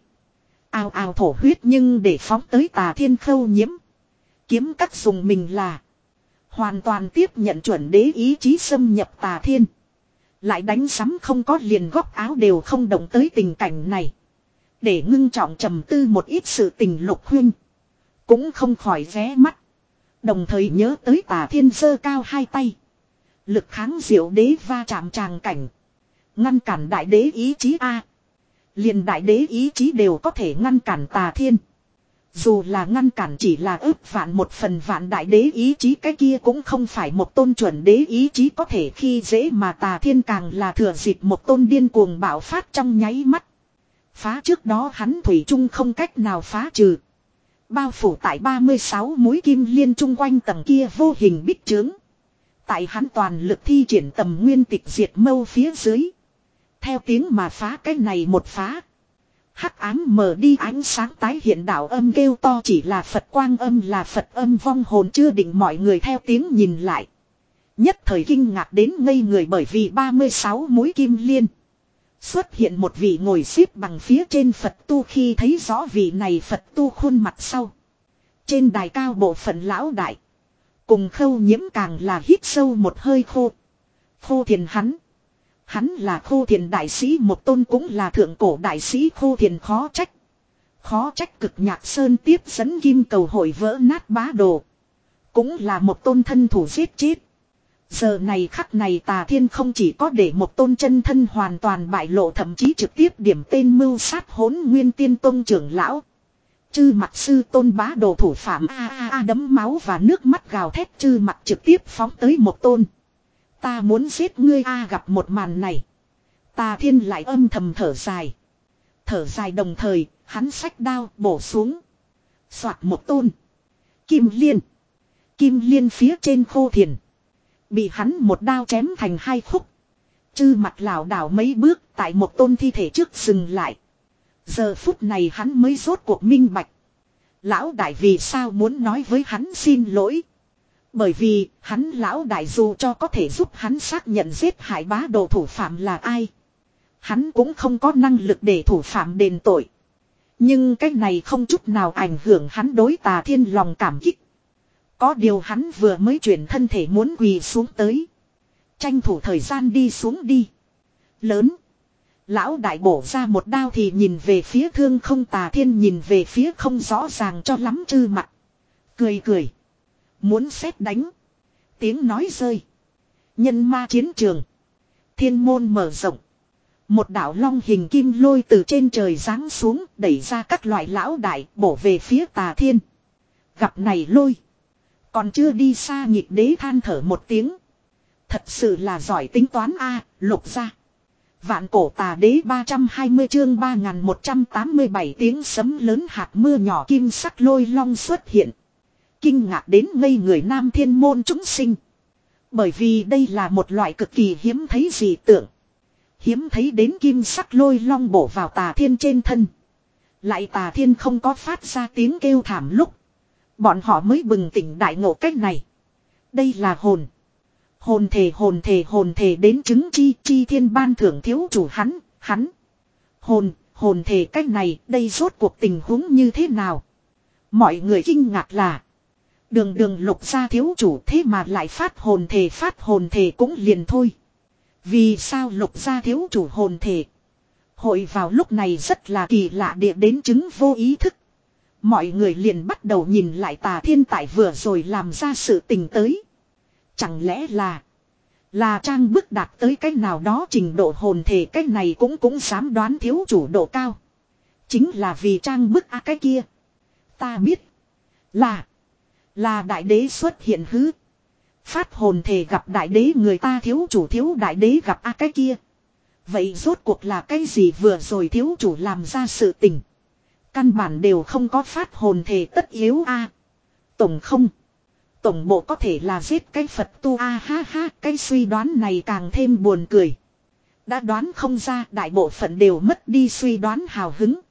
Ào ào thổ huyết, nhưng để phóng tới Tà Thiên. Khâu Nhiễm, Kiếm Các dùng mình là hoàn toàn tiếp nhận chuẩn đế ý chí xâm nhập Tà Thiên. Lại đánh sắm không có liền góc áo đều không động tới tình cảnh này. Để ngưng trọng trầm tư một ít sự tình Lục huynh cũng không khỏi ghé mắt. Đồng thời nhớ tới Tà Thiên giơ cao hai tay. Lực kháng diệu đế va chạm tràng cảnh. Ngăn cản đại đế ý chí A. Liền đại đế ý chí đều có thể ngăn cản Tà Thiên. Dù là ngăn cản chỉ là ước vạn một phần vạn đại đế ý chí, cái kia cũng không phải một tôn chuẩn đế ý chí có thể khi dễ, mà Tà Thiên càng là thừa dịp một tôn điên cuồng bạo phát trong nháy mắt. Phá trước đó hắn thủy chung không cách nào phá trừ. Bao phủ tại ba mươi sáu mũi kim liên chung quanh tầng kia vô hình bích trướng. Tại hắn toàn lực thi triển tầm nguyên tịch diệt mâu phía dưới. Theo tiếng mà phá cái này một phá. Hắc ám mở đi, ánh sáng tái hiện, đạo âm kêu to chỉ là Phật quang âm, là Phật âm, vong hồn chưa định. Mọi người theo tiếng nhìn lại. Nhất thời kinh ngạc đến ngây người, bởi vì ba mươi sáu mũi kim liên. Xuất hiện một vị ngồi xếp bằng phía trên Phật tu, khi thấy rõ vị này Phật tu khuôn mặt sau. Trên đài cao bộ phận lão đại. Cùng Khâu Nhiễm càng là hít sâu một hơi khô. Khô Thiền hắn. Hắn là Khô Thiền đại sĩ một tôn, cũng là thượng cổ đại sĩ Khô Thiền, khó trách. Khó trách Cực Nhạc Sơn tiếp dẫn kim cầu hội vỡ nát bá đồ. Cũng là một tôn thân thủ giết chết. Giờ này khắc này Tà Thiên không chỉ có để một tôn chân thân hoàn toàn bại lộ, thậm chí trực tiếp điểm tên mưu sát Hỗn Nguyên Tiên Tông trưởng lão. Chư Mặc sư tôn bá đồ thủ phạm a a a, đấm máu và nước mắt gào thét. Chư Mặc trực tiếp phóng tới một tôn. Ta muốn giết ngươi a. Gặp một màn này, Tà Thiên lại âm thầm thở dài. Thở dài đồng thời, hắn xách đao bổ xuống. Soạt một tôn. Kim liên. Kim liên phía trên Khô Thiền. Bị hắn một đao chém thành hai khúc. Chư Mặc lảo đảo mấy bước tại một tôn thi thể trước dừng lại. Giờ phút này hắn mới rốt cuộc minh bạch. Lão đại vì sao muốn nói với hắn xin lỗi. Bởi vì hắn lão đại dù cho có thể giúp hắn xác nhận giết hại bá đồ thủ phạm là ai, hắn cũng không có năng lực để thủ phạm đền tội. Nhưng cái này không chút nào ảnh hưởng hắn đối Tà Thiên lòng cảm kích. Có điều hắn vừa mới chuyển thân thể muốn quỳ xuống tới. Tranh thủ thời gian đi xuống đi. Lớn. Lão đại bổ ra một đao thì nhìn về phía thương không. Tà Thiên nhìn về phía không rõ ràng cho lắm Chư Mặc. Cười cười. Muốn xét đánh. Tiếng nói rơi. Nhân ma chiến trường. Thiên môn mở rộng. Một đạo long hình kim lôi từ trên trời giáng xuống, đẩy ra các loại lão đại bổ về phía Tà Thiên. Gặp này lôi. Còn chưa đi xa Nhịp Đế than thở một tiếng. Thật sự là giỏi tính toán a, Lục gia. Vạn cổ Tà Đế ba trăm hai mươi chương ba nghìn một trăm tám mươi bảy, tiếng sấm lớn hạt mưa nhỏ, kim sắc lôi long xuất hiện. Kinh ngạc đến ngây người Nam Thiên môn chúng sinh. Bởi vì đây là một loại cực kỳ hiếm thấy dị tượng. Hiếm thấy đến kim sắc lôi long bổ vào Tà Thiên trên thân. Lại Tà Thiên không có phát ra tiếng kêu thảm lúc. Bọn họ mới bừng tỉnh đại ngộ cách này. Đây là hồn. Hồn thể hồn thể hồn thể đến chứng chi chi thiên ban thưởng thiếu chủ hắn, hắn. Hồn, hồn thể cách này, đây rốt cuộc tình huống như thế nào? Mọi người kinh ngạc là. Đường đường Lục gia thiếu chủ thế mà lại phát hồn thể, phát hồn thể cũng liền thôi. Vì sao Lục gia thiếu chủ hồn thể? Hội vào lúc này rất là kỳ lạ địa đến chứng vô ý thức. Mọi người liền bắt đầu nhìn lại Tà Thiên tại vừa rồi làm ra sự tình tới. Chẳng lẽ là Là trang bức đạt tới cái nào đó trình độ hồn thể, cái này cũng cũng dám đoán thiếu chủ độ cao. Chính là vì trang bức a cái kia. Ta biết Là Là đại đế xuất hiện hứ. Phát hồn thể gặp đại đế, người ta thiếu chủ thiếu đại đế gặp a cái kia. Vậy rốt cuộc là cái gì vừa rồi thiếu chủ làm ra sự tình? Căn bản đều không có phát hồn thể tất yếu a. À, tổng không. Tổng bộ có thể là giết cái Phật tu a à, ha ha. Cái suy đoán này càng thêm buồn cười. Đã đoán không ra, đại bộ phận đều mất đi suy đoán hào hứng.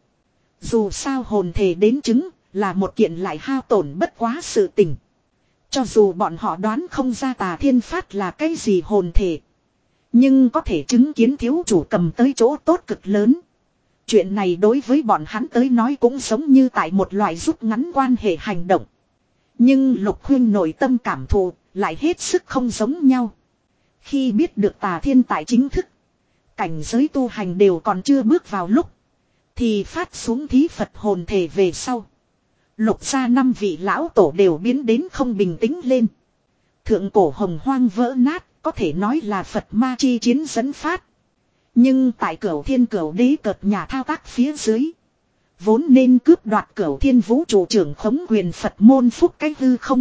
Dù sao hồn thể đến chứng là một kiện lại hao tổn bất quá sự tình. Cho dù bọn họ đoán không ra Tà Thiên phát là cái gì hồn thể, nhưng có thể chứng kiến thiếu chủ cầm tới chỗ tốt cực lớn. Chuyện này đối với bọn hắn tới nói cũng giống như tại một loại rút ngắn quan hệ hành động. Nhưng Lục Khuyên nội tâm cảm thụ lại hết sức không giống nhau. Khi biết được Tà Thiên tại chính thức cảnh giới tu hành đều còn chưa bước vào lúc, thì phát xuống thí Phật hồn thể về sau, Lục gia năm vị lão tổ đều biến đến không bình tĩnh lên. Thượng cổ hồng hoang vỡ nát, có thể nói là Phật ma chi chiến dẫn phát. Nhưng tại cửu thiên cửu đế cợt nhà thao tác phía dưới. Vốn nên cướp đoạt cửu thiên vũ trụ trưởng khống quyền Phật môn phúc cái hư không.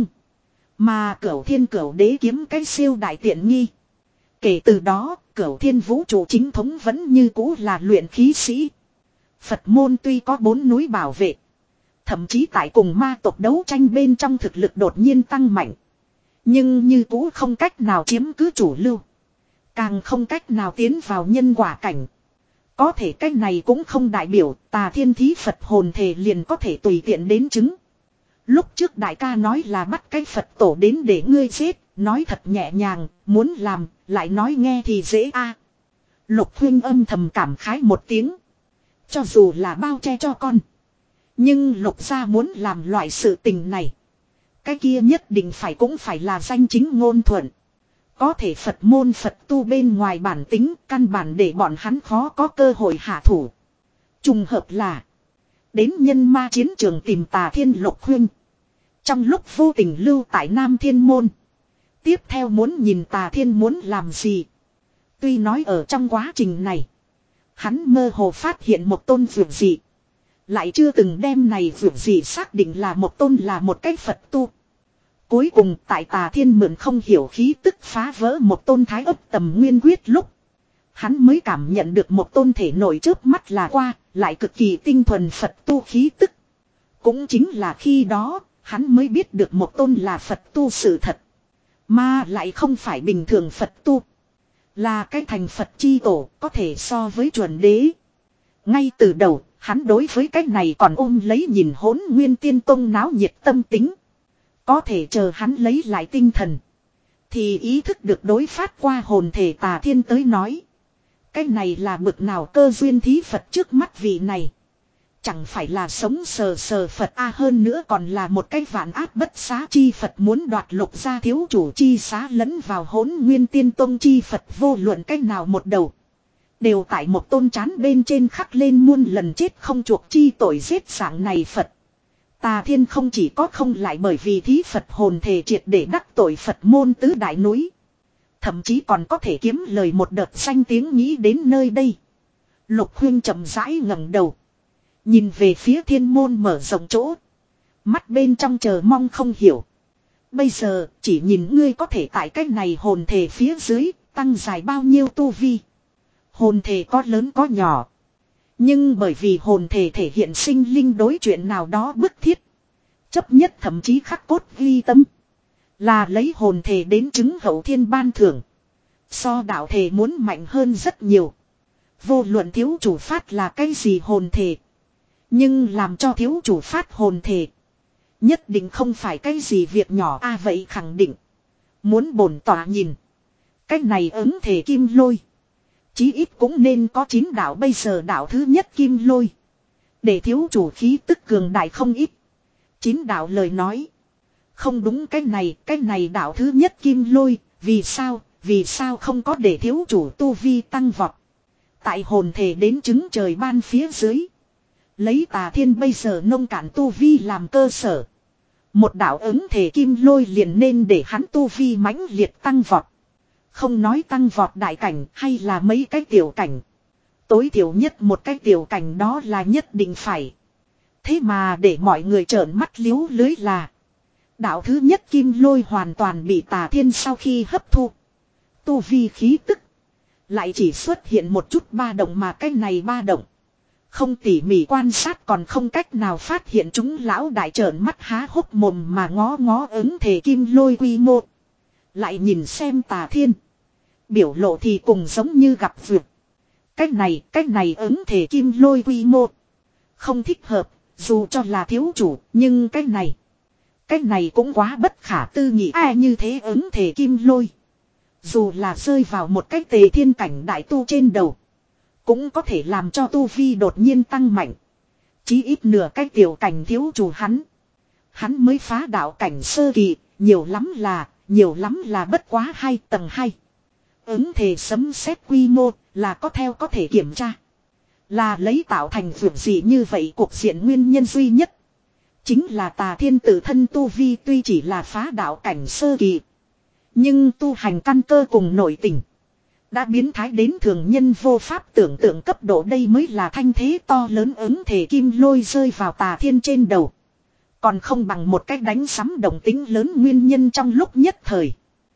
Mà cửu thiên cửu đế kiếm cái siêu đại tiện nghi. Kể từ đó, cửu thiên vũ trụ chính thống vẫn như cũ là luyện khí sĩ. Phật môn tuy có bốn núi bảo vệ. Thậm chí tại cùng ma tộc đấu tranh bên trong thực lực đột nhiên tăng mạnh. Nhưng như cũ không cách nào chiếm cứ chủ lưu. Càng không cách nào tiến vào nhân quả cảnh. Có thể cách này cũng không đại biểu tà thiên thí Phật hồn thể liền có thể tùy tiện đến chứng. Lúc trước đại ca nói là bắt cái Phật tổ đến để ngươi giết, nói thật nhẹ nhàng, muốn làm, lại nói nghe thì dễ a. Lục huynh âm thầm cảm khái một tiếng. Cho dù là bao che cho con. Nhưng lục gia muốn làm loại sự tình này. Cái kia nhất định phải cũng phải là danh chính ngôn thuận. Có thể Phật môn Phật tu bên ngoài bản tính căn bản để bọn hắn khó có cơ hội hạ thủ. Trùng hợp là. Đến nhân ma chiến trường tìm tà thiên lục huynh. Trong lúc vô tình lưu tại Nam Thiên Môn. Tiếp theo muốn nhìn tà thiên muốn làm gì. Tuy nói ở trong quá trình này. Hắn mơ hồ phát hiện một tôn vượt dị. Lại chưa từng đem này vượt dị xác định là một tôn là một cái Phật tu. Cuối cùng tại tà thiên mượn không hiểu khí tức phá vỡ một tôn thái ấp tầm nguyên quyết lúc. Hắn mới cảm nhận được một tôn thể nổi trước mắt là qua, lại cực kỳ tinh thuần Phật tu khí tức. Cũng chính là khi đó, hắn mới biết được một tôn là Phật tu sự thật. Mà lại không phải bình thường Phật tu. Là cái thành Phật chi tổ, có thể so với chuẩn đế. Ngay từ đầu, hắn đối với cái này còn ôm lấy nhìn hỗn nguyên tiên tông náo nhiệt tâm tính. Có thể chờ hắn lấy lại tinh thần. Thì ý thức được đối phát qua hồn thể tà thiên tới nói. Cái này là bực nào cơ duyên thí Phật trước mắt vị này. Chẳng phải là sống sờ sờ Phật a hơn nữa còn là một cái vạn áp bất xá chi Phật muốn đoạt lục gia thiếu chủ chi xá lẫn vào hỗn nguyên tiên tông chi Phật vô luận cách nào một đầu. Đều tại một tôn chán bên trên khắc lên muôn lần chết không chuộc chi tội giết dạng này Phật. Tà thiên không chỉ có không lại bởi vì thí Phật hồn thể triệt để đắc tội Phật môn tứ đại núi. Thậm chí còn có thể kiếm lời một đợt danh tiếng nghĩ đến nơi đây. Lục huynh chậm rãi ngẩng đầu. Nhìn về phía thiên môn mở rộng chỗ. Mắt bên trong chờ mong không hiểu. Bây giờ chỉ nhìn ngươi có thể tại cách này hồn thể phía dưới tăng dài bao nhiêu tu vi. Hồn thể có lớn có nhỏ. Nhưng bởi vì hồn thể thể hiện sinh linh đối chuyện nào đó bức thiết. Chấp nhất thậm chí khắc cốt ghi tâm. Là lấy hồn thể đến chứng hậu thiên ban thưởng. So đạo thể muốn mạnh hơn rất nhiều. Vô luận thiếu chủ phát là cái gì hồn thể. Nhưng làm cho thiếu chủ phát hồn thể. Nhất định không phải cái gì việc nhỏ a à, vậy khẳng định. Muốn bổn tỏa nhìn. Cái này ứng thể kim lôi. Chí ít cũng nên có chín đạo bây giờ đạo thứ nhất kim lôi. Để thiếu chủ khí tức cường đại không ít. Chín đạo lời nói. Không đúng cái này, cái này đạo thứ nhất kim lôi. Vì sao, vì sao không có để thiếu chủ tu vi tăng vọt. Tại hồn thể đến chứng trời ban phía dưới. Lấy tà thiên bây giờ nông cạn tu vi làm cơ sở. Một đạo ứng thể kim lôi liền nên để hắn tu vi mãnh liệt tăng vọt. Không nói tăng vọt đại cảnh hay là mấy cái tiểu cảnh. Tối thiểu nhất một cái tiểu cảnh đó là nhất định phải. Thế mà để mọi người trợn mắt liếu lưới là. Đạo thứ nhất kim lôi hoàn toàn bị tà thiên sau khi hấp thu. Tu vi khí tức. Lại chỉ xuất hiện một chút ba động mà cái này ba động. Không tỉ mỉ quan sát còn không cách nào phát hiện chúng lão đại trợn mắt há hốc mồm mà ngó ngó ứng thể kim lôi quy mô. Lại nhìn xem tà thiên. Biểu lộ thì cùng giống như gặp vượt. Cách này, cách này ứng thể kim lôi quy mô. Không thích hợp, dù cho là thiếu chủ, nhưng cách này. Cách này cũng quá bất khả tư nghị ai như thế ứng thể kim lôi. Dù là rơi vào một cái tề thiên cảnh đại tu trên đầu. Cũng có thể làm cho tu vi đột nhiên tăng mạnh. Chí ít nửa cái tiểu cảnh thiếu chủ hắn. Hắn mới phá đạo cảnh sơ kỳ, nhiều lắm là, nhiều lắm là bất quá hai tầng hai. Ứng thể sấm xét quy mô là có theo có thể kiểm tra. Là lấy tạo thành vượt gì như vậy cuộc diện nguyên nhân duy nhất. Chính là tà thiên tự thân tu vi tuy chỉ là phá đạo cảnh sơ kỳ. Nhưng tu hành căn cơ cùng nội tình. Đã biến thái đến thường nhân vô pháp tưởng tượng cấp độ, đây mới là thanh thế to lớn ứng thể kim lôi rơi vào tà thiên trên đầu. Còn không bằng một cách đánh sắm động tính lớn nguyên nhân trong lúc nhất thời.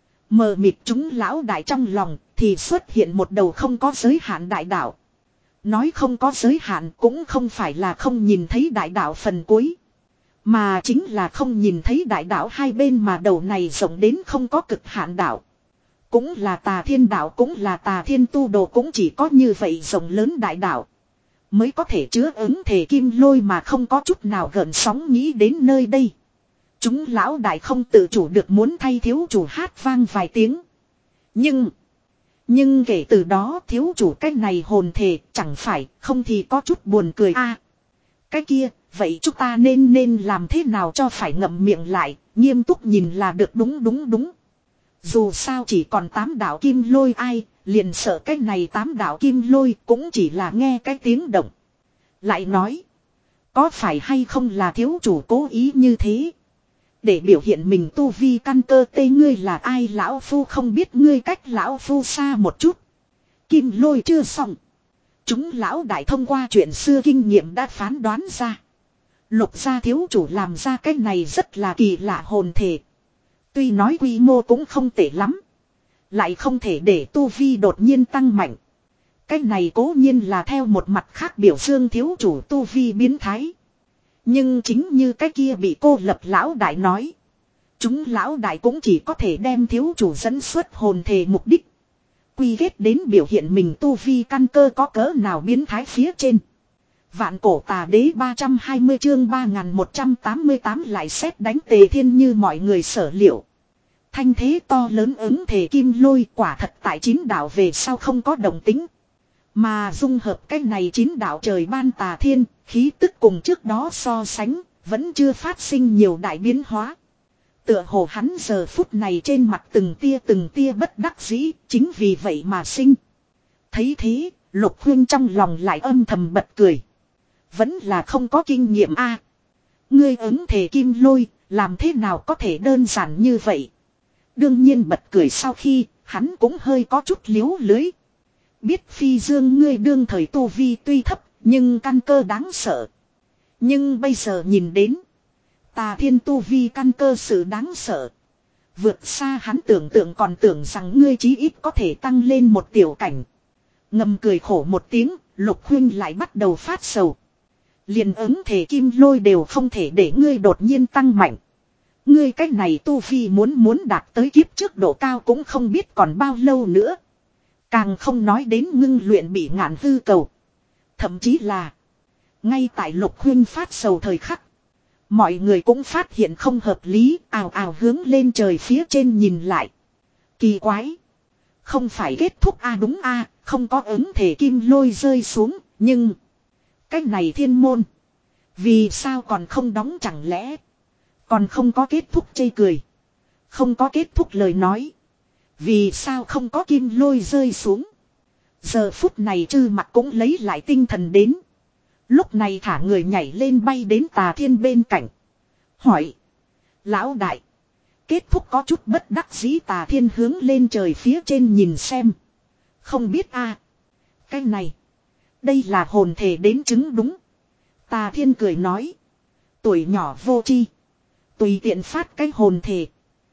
Mờ mịt chúng lão đại trong lòng thì xuất hiện một đầu không có giới hạn đại đạo. Nói không có giới hạn cũng không phải là không nhìn thấy đại đạo phần cuối. Mà chính là không nhìn thấy đại đạo hai bên mà đầu này rộng đến không có cực hạn đạo. Cũng là tà thiên đạo, cũng là tà thiên tu đồ, cũng chỉ có như vậy rộng lớn đại đạo mới có thể chứa ứng thể kim lôi mà không có chút nào gợn sóng. Nghĩ đến nơi đây, chúng lão đại không tự chủ được muốn thay thiếu chủ hát vang vài tiếng. Nhưng Nhưng kể từ đó thiếu chủ cái này hồn thể chẳng phải không thì có chút buồn cười a. À, cái kia, vậy chúng ta nên nên làm thế nào cho phải ngậm miệng lại, nghiêm túc nhìn là được. Đúng đúng đúng. Dù sao chỉ còn tám đạo kim lôi, ai liền sợ cái này tám đạo kim lôi cũng chỉ là nghe cái tiếng động. Lại nói, có phải hay không là thiếu chủ cố ý như thế, để biểu hiện mình tu vi căn cơ tê. Ngươi là ai? Lão phu không biết, ngươi cách lão phu xa một chút. Kim lôi chưa xong. Chúng lão đại thông qua chuyện xưa kinh nghiệm đã phán đoán ra. Lục gia thiếu chủ làm ra cái này rất là kỳ lạ hồn thể. Tuy nói quy mô cũng không tệ lắm, lại không thể để tu vi đột nhiên tăng mạnh. Cái này cố nhiên là theo một mặt khác biểu dương thiếu chủ tu vi biến thái. Nhưng chính như cái kia bị cô lập lão đại nói, chúng lão đại cũng chỉ có thể đem thiếu chủ dẫn xuất hồn thể mục đích quy kết đến biểu hiện mình tu vi căn cơ có cỡ nào biến thái phía trên. Vạn cổ tà đế ba trăm hai mươi chương ba nghìn một trăm tám mươi tám lại xét đánh Tề Thiên như mọi người sở liệu. Thanh thế to lớn ứng thể kim lôi quả thật tại chín đạo về sau không có động tính. Mà dung hợp cái này chín đạo trời ban tà thiên, khí tức cùng trước đó so sánh, vẫn chưa phát sinh nhiều đại biến hóa. Tựa hồ hắn giờ phút này trên mặt từng tia từng tia bất đắc dĩ, chính vì vậy mà sinh. Thấy thế, Lục Huyên trong lòng lại âm thầm bật cười. Vẫn là không có kinh nghiệm a. Ngươi ứng thể kim lôi, làm thế nào có thể đơn giản như vậy? Đương nhiên bật cười sau khi, hắn cũng hơi có chút liếu lưới. Biết Phi Dương ngươi đương thời tu vi tuy thấp, nhưng căn cơ đáng sợ. Nhưng bây giờ nhìn đến, tà thiên tu vi căn cơ sự đáng sợ. Vượt xa hắn tưởng tượng, còn tưởng rằng ngươi chí ít có thể tăng lên một tiểu cảnh. Ngầm cười khổ một tiếng, Lục Huynh lại bắt đầu phát sầu. Liền ứng thể kim lôi đều không thể để ngươi đột nhiên tăng mạnh. Ngươi cách này tu vi muốn muốn đạt tới kiếp trước độ cao cũng không biết còn bao lâu nữa. Càng không nói đến ngưng luyện bị ngạn hư cầu. Thậm chí là, ngay tại Lục Huynh phát sầu thời khắc, mọi người cũng phát hiện không hợp lý, ào ào hướng lên trời phía trên nhìn lại. Kỳ quái, không phải kết thúc a? À đúng a, à, không có ứng thể kim lôi rơi xuống, nhưng cái này thiên môn, vì sao còn không đóng? Chẳng lẽ còn không có kết thúc? Chê cười, không có kết thúc lời nói, vì sao không có kim lôi rơi xuống? Giờ phút này Trư Mặc cũng lấy lại tinh thần đến. Lúc này thả người nhảy lên bay đến tà thiên bên cạnh. Hỏi, lão đại, kết thúc có chút bất đắc dĩ. Tà thiên hướng lên trời phía trên nhìn xem. Không biết a. Cái này, đây là hồn thể đến chứng đúng. Tà thiên cười nói, tuổi nhỏ vô tri, tùy tiện phát cái hồn thể,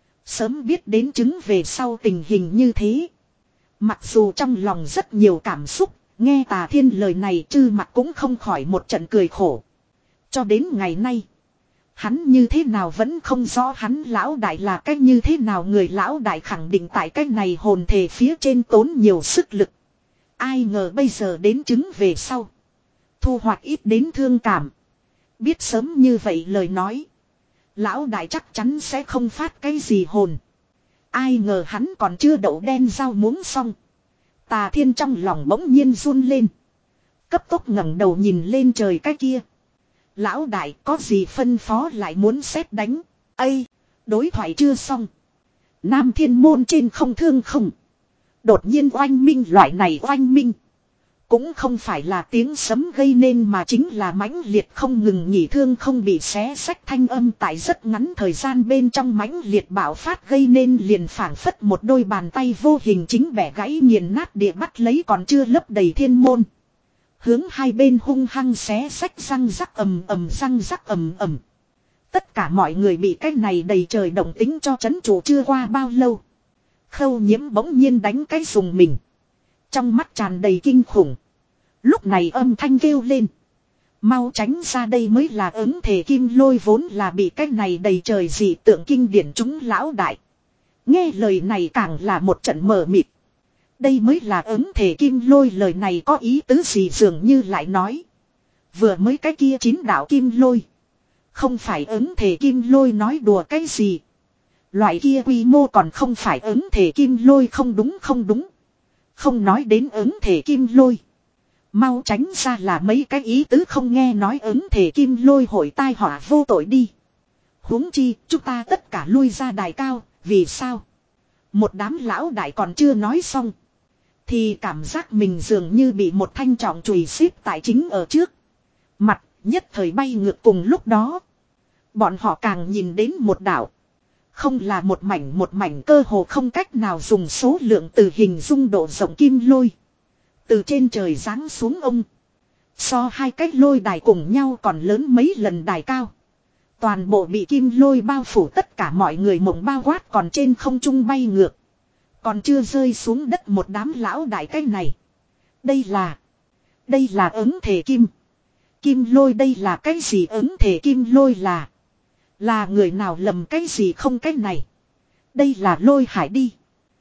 sớm biết đến chứng về sau tình hình như thế. Mặc dù trong lòng rất nhiều cảm xúc, nghe Tà Thiên lời này Trư Mặc cũng không khỏi một trận cười khổ. Cho đến ngày nay, hắn như thế nào vẫn không rõ hắn lão đại là cách như thế nào người. Lão đại khẳng định tại cách này hồn thể phía trên tốn nhiều sức lực. Ai ngờ bây giờ đến chứng về sau, thu hoạch ít đến thương cảm. Biết sớm như vậy lời nói, lão đại chắc chắn sẽ không phát cái gì hồn. Ai ngờ hắn còn chưa đậu đen rau muống xong, Tà Thiên trong lòng bỗng nhiên run lên, cấp tốc ngẩng đầu nhìn lên trời cái kia. Lão đại có gì phân phó? Lại muốn xét đánh. Ây, đối thoại chưa xong, Nam Thiên môn trên không thương không đột nhiên oanh minh. Loại này oanh minh Cũng không phải là tiếng sấm gây nên mà chính là mãnh liệt không ngừng nghỉ thương không bị xé xách thanh âm tại rất ngắn thời gian bên trong mãnh liệt bạo phát gây nên liền phảng phất một đôi bàn tay vô hình chính bẻ gãy nghiền nát địa bắt lấy còn chưa lấp đầy thiên môn. Hướng hai bên hung hăng xé xách răng rắc ầm ầm răng rắc ầm ầm. Tất cả mọi người bị cái này đầy trời động tính cho chấn trụ chưa qua bao lâu. Khâu Nhiễm bỗng nhiên đánh cái dùng mình. Trong mắt tràn đầy kinh khủng. Lúc này âm thanh kêu lên. Mau tránh ra đây mới là ứng thể kim lôi vốn là bị cái này đầy trời dị tượng kinh điển chúng lão đại. Nghe lời này càng là một trận mờ mịt. Đây mới là ứng thể kim lôi lời này có ý tứ gì dường như lại nói. Vừa mới cái kia chín đạo kim lôi. Không phải ứng thể kim lôi nói đùa cái gì. Loại kia quy mô còn không phải ứng thể kim lôi không đúng không đúng. Không nói đến ứng thể kim lôi. Mau tránh ra là mấy cái ý tứ không nghe nói ứng thể kim lôi hội tai họa vô tội đi. Huống chi chúng ta tất cả lui ra đài cao. Vì sao? Một đám lão đại còn chưa nói xong. Thì cảm giác mình dường như bị một thanh trọng chùy xếp tại chính ở trước. Mặt nhất thời bay ngược cùng lúc đó. Bọn họ càng nhìn đến một đảo. Không là một mảnh một mảnh cơ hồ không cách nào dùng số lượng từ hình dung độ rộng kim lôi. Từ trên trời giáng xuống ông. So hai cách lôi đài cùng nhau còn lớn mấy lần đài cao. Toàn bộ bị kim lôi bao phủ tất cả mọi người mộng bao quát còn trên không trung bay ngược. Còn chưa rơi xuống đất một đám lão đại cái này. Đây là. Đây là ứng thể kim. Kim lôi đây là cái gì ứng thể kim lôi là. Là người nào lầm cái gì không cái này. Đây là lôi hải đi.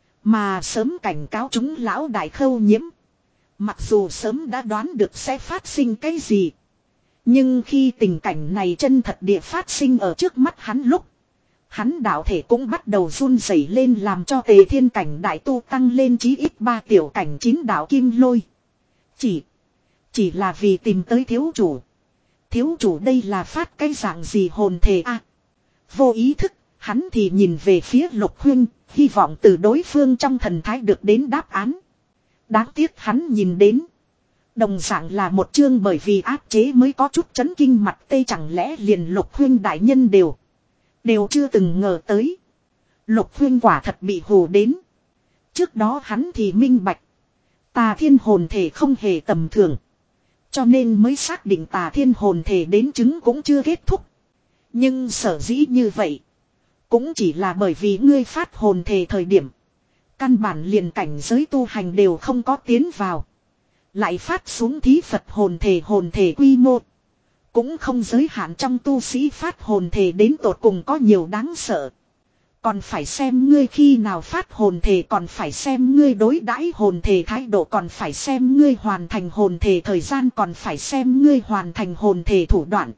Mà sớm cảnh cáo chúng lão đại Khâu Nhiễm. Mặc dù sớm đã đoán được sẽ phát sinh cái gì. Nhưng khi tình cảnh này chân thật địa phát sinh ở trước mắt hắn lúc. Hắn đạo thể cũng bắt đầu run rẩy lên làm cho tề thiên cảnh đại tu tăng lên chí ít ba tiểu cảnh chín đạo kim lôi. Chỉ. Chỉ là vì tìm tới thiếu chủ. Thiếu chủ đây là phát cái dạng gì hồn thể a? Vô ý thức, hắn thì nhìn về phía Lục Huyên, hy vọng từ đối phương trong thần thái được đến đáp án. Đáng tiếc hắn nhìn đến. Đồng dạng là một chương bởi vì áp chế mới có chút chấn kinh mặt tê chẳng lẽ liền Lục Huyên đại nhân đều. Đều chưa từng ngờ tới. Lục Huyên quả thật bị hù đến. Trước đó hắn thì minh bạch. Tà thiên hồn thể không hề tầm thường. Cho nên mới xác định tà thiên hồn thể đến chứng cũng chưa kết thúc. Nhưng sở dĩ như vậy. Cũng chỉ là bởi vì ngươi phát hồn thể thời điểm. Căn bản liền cảnh giới tu hành đều không có tiến vào. Lại phát xuống thí Phật hồn thể hồn thể quy mô. Cũng không giới hạn trong tu sĩ phát hồn thể đến tột cùng có nhiều đáng sợ. Còn phải xem ngươi khi nào phát hồn thể, còn phải xem ngươi đối đãi hồn thể thái độ, còn phải xem ngươi hoàn thành hồn thể thời gian, còn phải xem ngươi hoàn thành hồn thể thủ đoạn.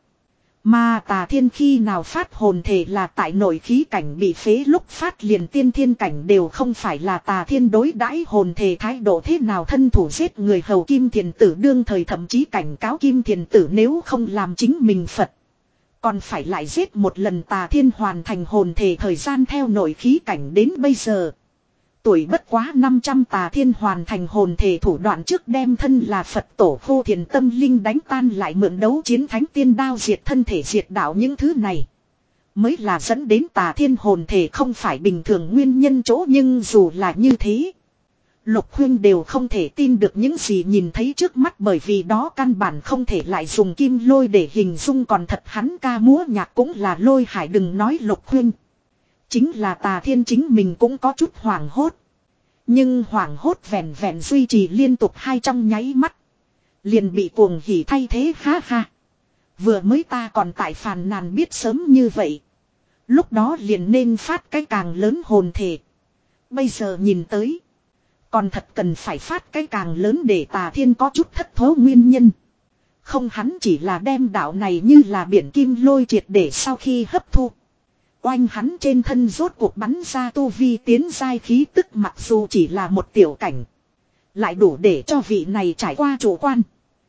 Mà tà thiên khi nào phát hồn thể là tại nội khí cảnh bị phế lúc phát liền tiên thiên cảnh đều không phải là tà thiên đối đãi hồn thể thái độ thế nào thân thủ giết người hầu Kim Thiền Tử đương thời thậm chí cảnh cáo Kim Thiền Tử nếu không làm chính mình Phật. Còn phải lại giết một lần tà thiên hoàn thành hồn thể thời gian theo nội khí cảnh đến bây giờ. Tuổi bất quá năm trăm tà thiên hoàn thành hồn thể thủ đoạn trước đem thân là Phật tổ khô thiền tâm linh đánh tan lại mượn đấu chiến thánh tiên đao diệt thân thể diệt đạo những thứ này. Mới là dẫn đến tà thiên hồn thể không phải bình thường nguyên nhân chỗ nhưng dù là như thế. Lục Huyên đều không thể tin được những gì nhìn thấy trước mắt bởi vì đó căn bản không thể lại dùng kim lôi để hình dung còn thật hắn ca múa nhạc cũng là lôi hải đừng nói Lục Huyên. Chính là tà thiên chính mình cũng có chút hoảng hốt. Nhưng hoảng hốt vẹn vẹn duy trì liên tục hai trong nháy mắt. Liền bị cuồng hỉ thay thế ha ha. Vừa mới ta còn tại phàn nàn biết sớm như vậy. Lúc đó liền nên phát cái càng lớn hồn thể. Bây giờ nhìn tới. Còn thật cần phải phát cái càng lớn để tà thiên có chút thất thố nguyên nhân. Không hắn chỉ là đem đạo này như là biển kim lôi triệt để sau khi hấp thu. Oanh hắn trên thân rốt cuộc bắn ra tu vi tiến giai khí tức mặc dù chỉ là một tiểu cảnh. Lại đủ để cho vị này trải qua chủ quan.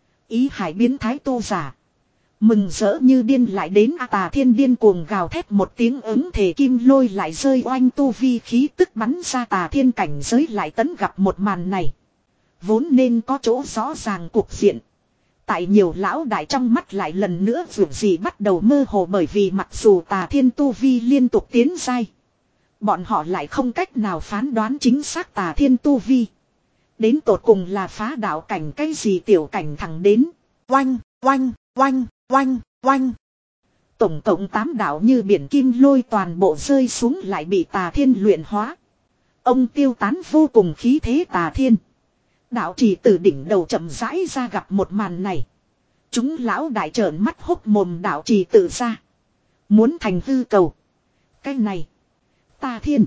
Ý hải biến thái tu giả. Mừng rỡ như điên lại đến A Tà Thiên điên cuồng gào thét một tiếng ứng thể kim lôi lại rơi oanh tu vi khí tức bắn ra Tà Thiên cảnh giới lại tấn gặp một màn này. Vốn nên có chỗ rõ ràng cuộc diện. Tại nhiều lão đại trong mắt lại lần nữa vượt gì bắt đầu mơ hồ, bởi vì mặc dù Tà Thiên tu vi liên tục tiến giai, bọn họ lại không cách nào phán đoán chính xác Tà Thiên tu vi. Đến tột cùng là phá đạo cảnh cái gì tiểu cảnh thẳng đến. Oanh, oanh, oanh, oanh, oanh. Tổng cộng tám đạo như biển kim lôi toàn bộ rơi xuống lại bị Tà Thiên luyện hóa. Ông tiêu tán vô cùng khí thế Tà Thiên. Đạo trì từ đỉnh đầu chậm rãi ra gặp một màn này. Chúng lão đại trợn mắt hốc mồm, đạo trì tự ra. Muốn thành hư cầu. Cái này. Tà Thiên.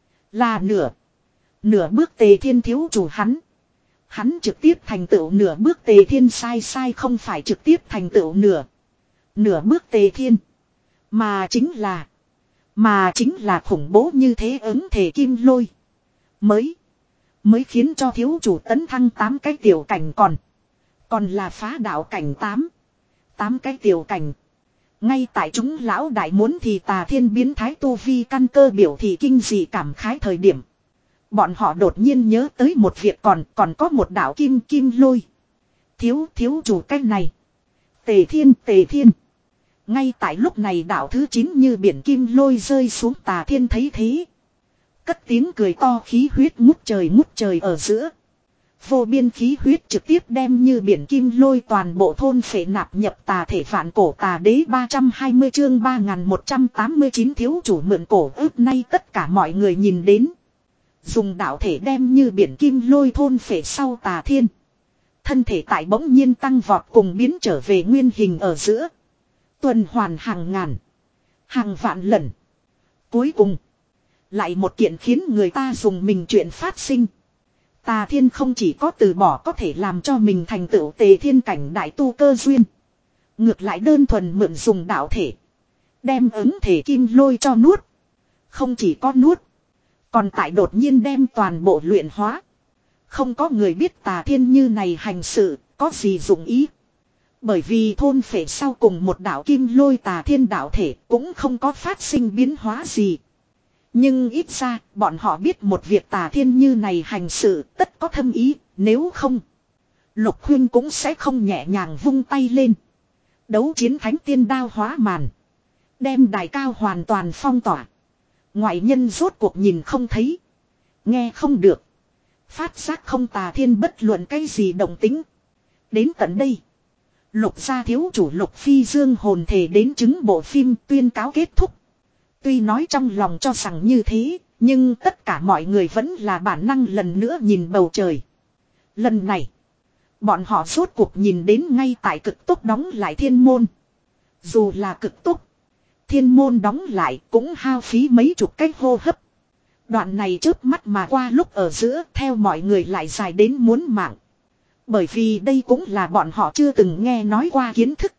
Là nửa. Nửa bước Tề Thiên thiếu chủ hắn. Hắn trực tiếp thành tựu nửa bước Tề Thiên, sai sai không phải trực tiếp thành tựu nửa. Nửa bước Tề Thiên. Mà chính là. Mà chính là khủng bố như thế ứng thể kim lôi. Mới. Mới khiến cho thiếu chủ tấn thăng tám cái tiểu cảnh, còn. Còn là phá đạo cảnh tám. tám cái tiểu cảnh. Ngay tại chúng lão đại muốn thì Tà Thiên biến thái tu vi căn cơ biểu thị kinh dị cảm khái thời điểm. Bọn họ đột nhiên nhớ tới một việc, còn còn có một đạo kim kim lôi. Thiếu thiếu chủ cách này. Tề Thiên Tề Thiên. Ngay tại lúc này đạo thứ chín như biển kim lôi rơi xuống, Tà Thiên thấy thế. Cất tiếng cười to, khí huyết ngút trời ngút trời ở giữa. Vô biên khí huyết trực tiếp đem như biển kim lôi toàn bộ thôn phệ nạp nhập tà thể vạn cổ tà đế. Ba trăm hai mươi chương ba nghìn một trăm tám mươi chín thiếu chủ mượn cổ ướp. Nay tất cả mọi người nhìn đến. Dùng đạo thể đem như biển kim lôi thôn phệ sau, Tà Thiên. Thân thể tại bỗng nhiên tăng vọt cùng biến trở về nguyên hình ở giữa. Tuần hoàn hàng ngàn. Hàng vạn lần. Cuối cùng. Lại một kiện khiến người ta dùng mình chuyện phát sinh. Tà Thiên không chỉ có từ bỏ có thể làm cho mình thành tựu Tề Thiên cảnh đại tu cơ duyên. Ngược lại đơn thuần mượn dùng đạo thể. Đem ứng thể kim lôi cho nuốt. Không chỉ có nuốt. Còn tại đột nhiên đem toàn bộ luyện hóa. Không có người biết Tà Thiên như này hành sự có gì dụng ý. Bởi vì thôn phệ sau cùng một đạo kim lôi, Tà Thiên đạo thể cũng không có phát sinh biến hóa gì. Nhưng ít ra bọn họ biết một việc, Tà Thiên như này hành sự tất có thâm ý. Nếu không, Lục Huyên cũng sẽ không nhẹ nhàng vung tay lên. Đấu chiến thánh tiên đao hóa màn. Đem đài cao hoàn toàn phong tỏa. Ngoại nhân rốt cuộc nhìn không thấy. Nghe không được. Phát giác không Tà Thiên bất luận cái gì động tính. Đến tận đây. Lục gia thiếu chủ Lục Phi Dương hồn thể đến chứng bộ phim tuyên cáo kết thúc. Tuy nói trong lòng cho rằng như thế, nhưng tất cả mọi người vẫn là bản năng lần nữa nhìn bầu trời. Lần này, bọn họ rốt cuộc nhìn đến ngay tại cực tốc đóng lại thiên môn. Dù là cực tốc, thiên môn đóng lại cũng hao phí mấy chục cái hô hấp. Đoạn này chớp mắt mà qua lúc ở giữa, theo mọi người lại dài đến muốn mạng. Bởi vì đây cũng là bọn họ chưa từng nghe nói qua kiến thức.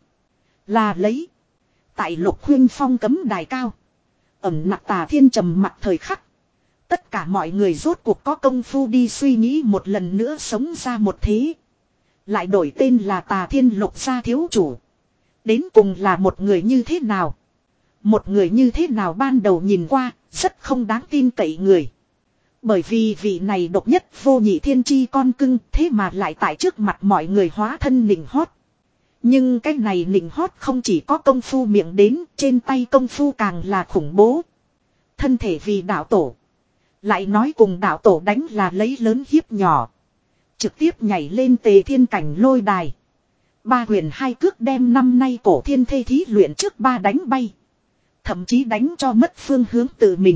Là lấy. Tại Lục Huyên phong cấm đài cao. Ẩm nặc Tà Thiên trầm mặt thời khắc. Tất cả mọi người rốt cuộc có công phu đi suy nghĩ một lần nữa sống ra một thế. Lại đổi tên là Tà Thiên Lục gia thiếu chủ. Đến cùng là một người như thế nào? Một người như thế nào ban đầu nhìn qua, rất không đáng tin cậy người. Bởi vì vị này độc nhất vô nhị thiên chi con cưng, thế mà lại tại trước mặt mọi người hóa thân nịnh hót. Nhưng cái này nịnh hót không chỉ có công phu miệng đến, trên tay công phu càng là khủng bố. Thân thể vì đạo tổ. Lại nói cùng đạo tổ đánh là lấy lớn hiếp nhỏ. Trực tiếp nhảy lên Tề Thiên cảnh lôi đài. Ba quyền hai cước đem năm nay cổ thiên thê thí luyện trước ba đánh bay. Thậm chí đánh cho mất phương hướng tự mình.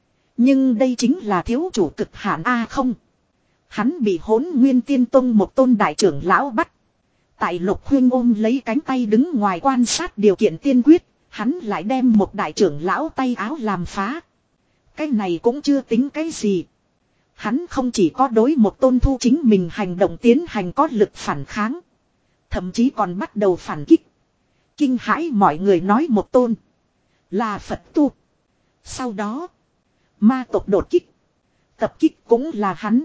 Nhưng đây chính là thiếu chủ cực hạn A không. Hắn bị Hỗn Nguyên Tiên Tông một tôn đại trưởng lão bắt. Tại Lục Huyên ôm lấy cánh tay đứng ngoài quan sát điều kiện tiên quyết, hắn lại đem một đại trưởng lão tay áo làm phá. Cái này cũng chưa tính cái gì. Hắn không chỉ có đối một tôn thu chính mình hành động tiến hành có lực phản kháng. Thậm chí còn bắt đầu phản kích. Kinh hãi mọi người nói một tôn là Phật tu. Sau đó, ma tộc đột kích. Tập kích cũng là hắn.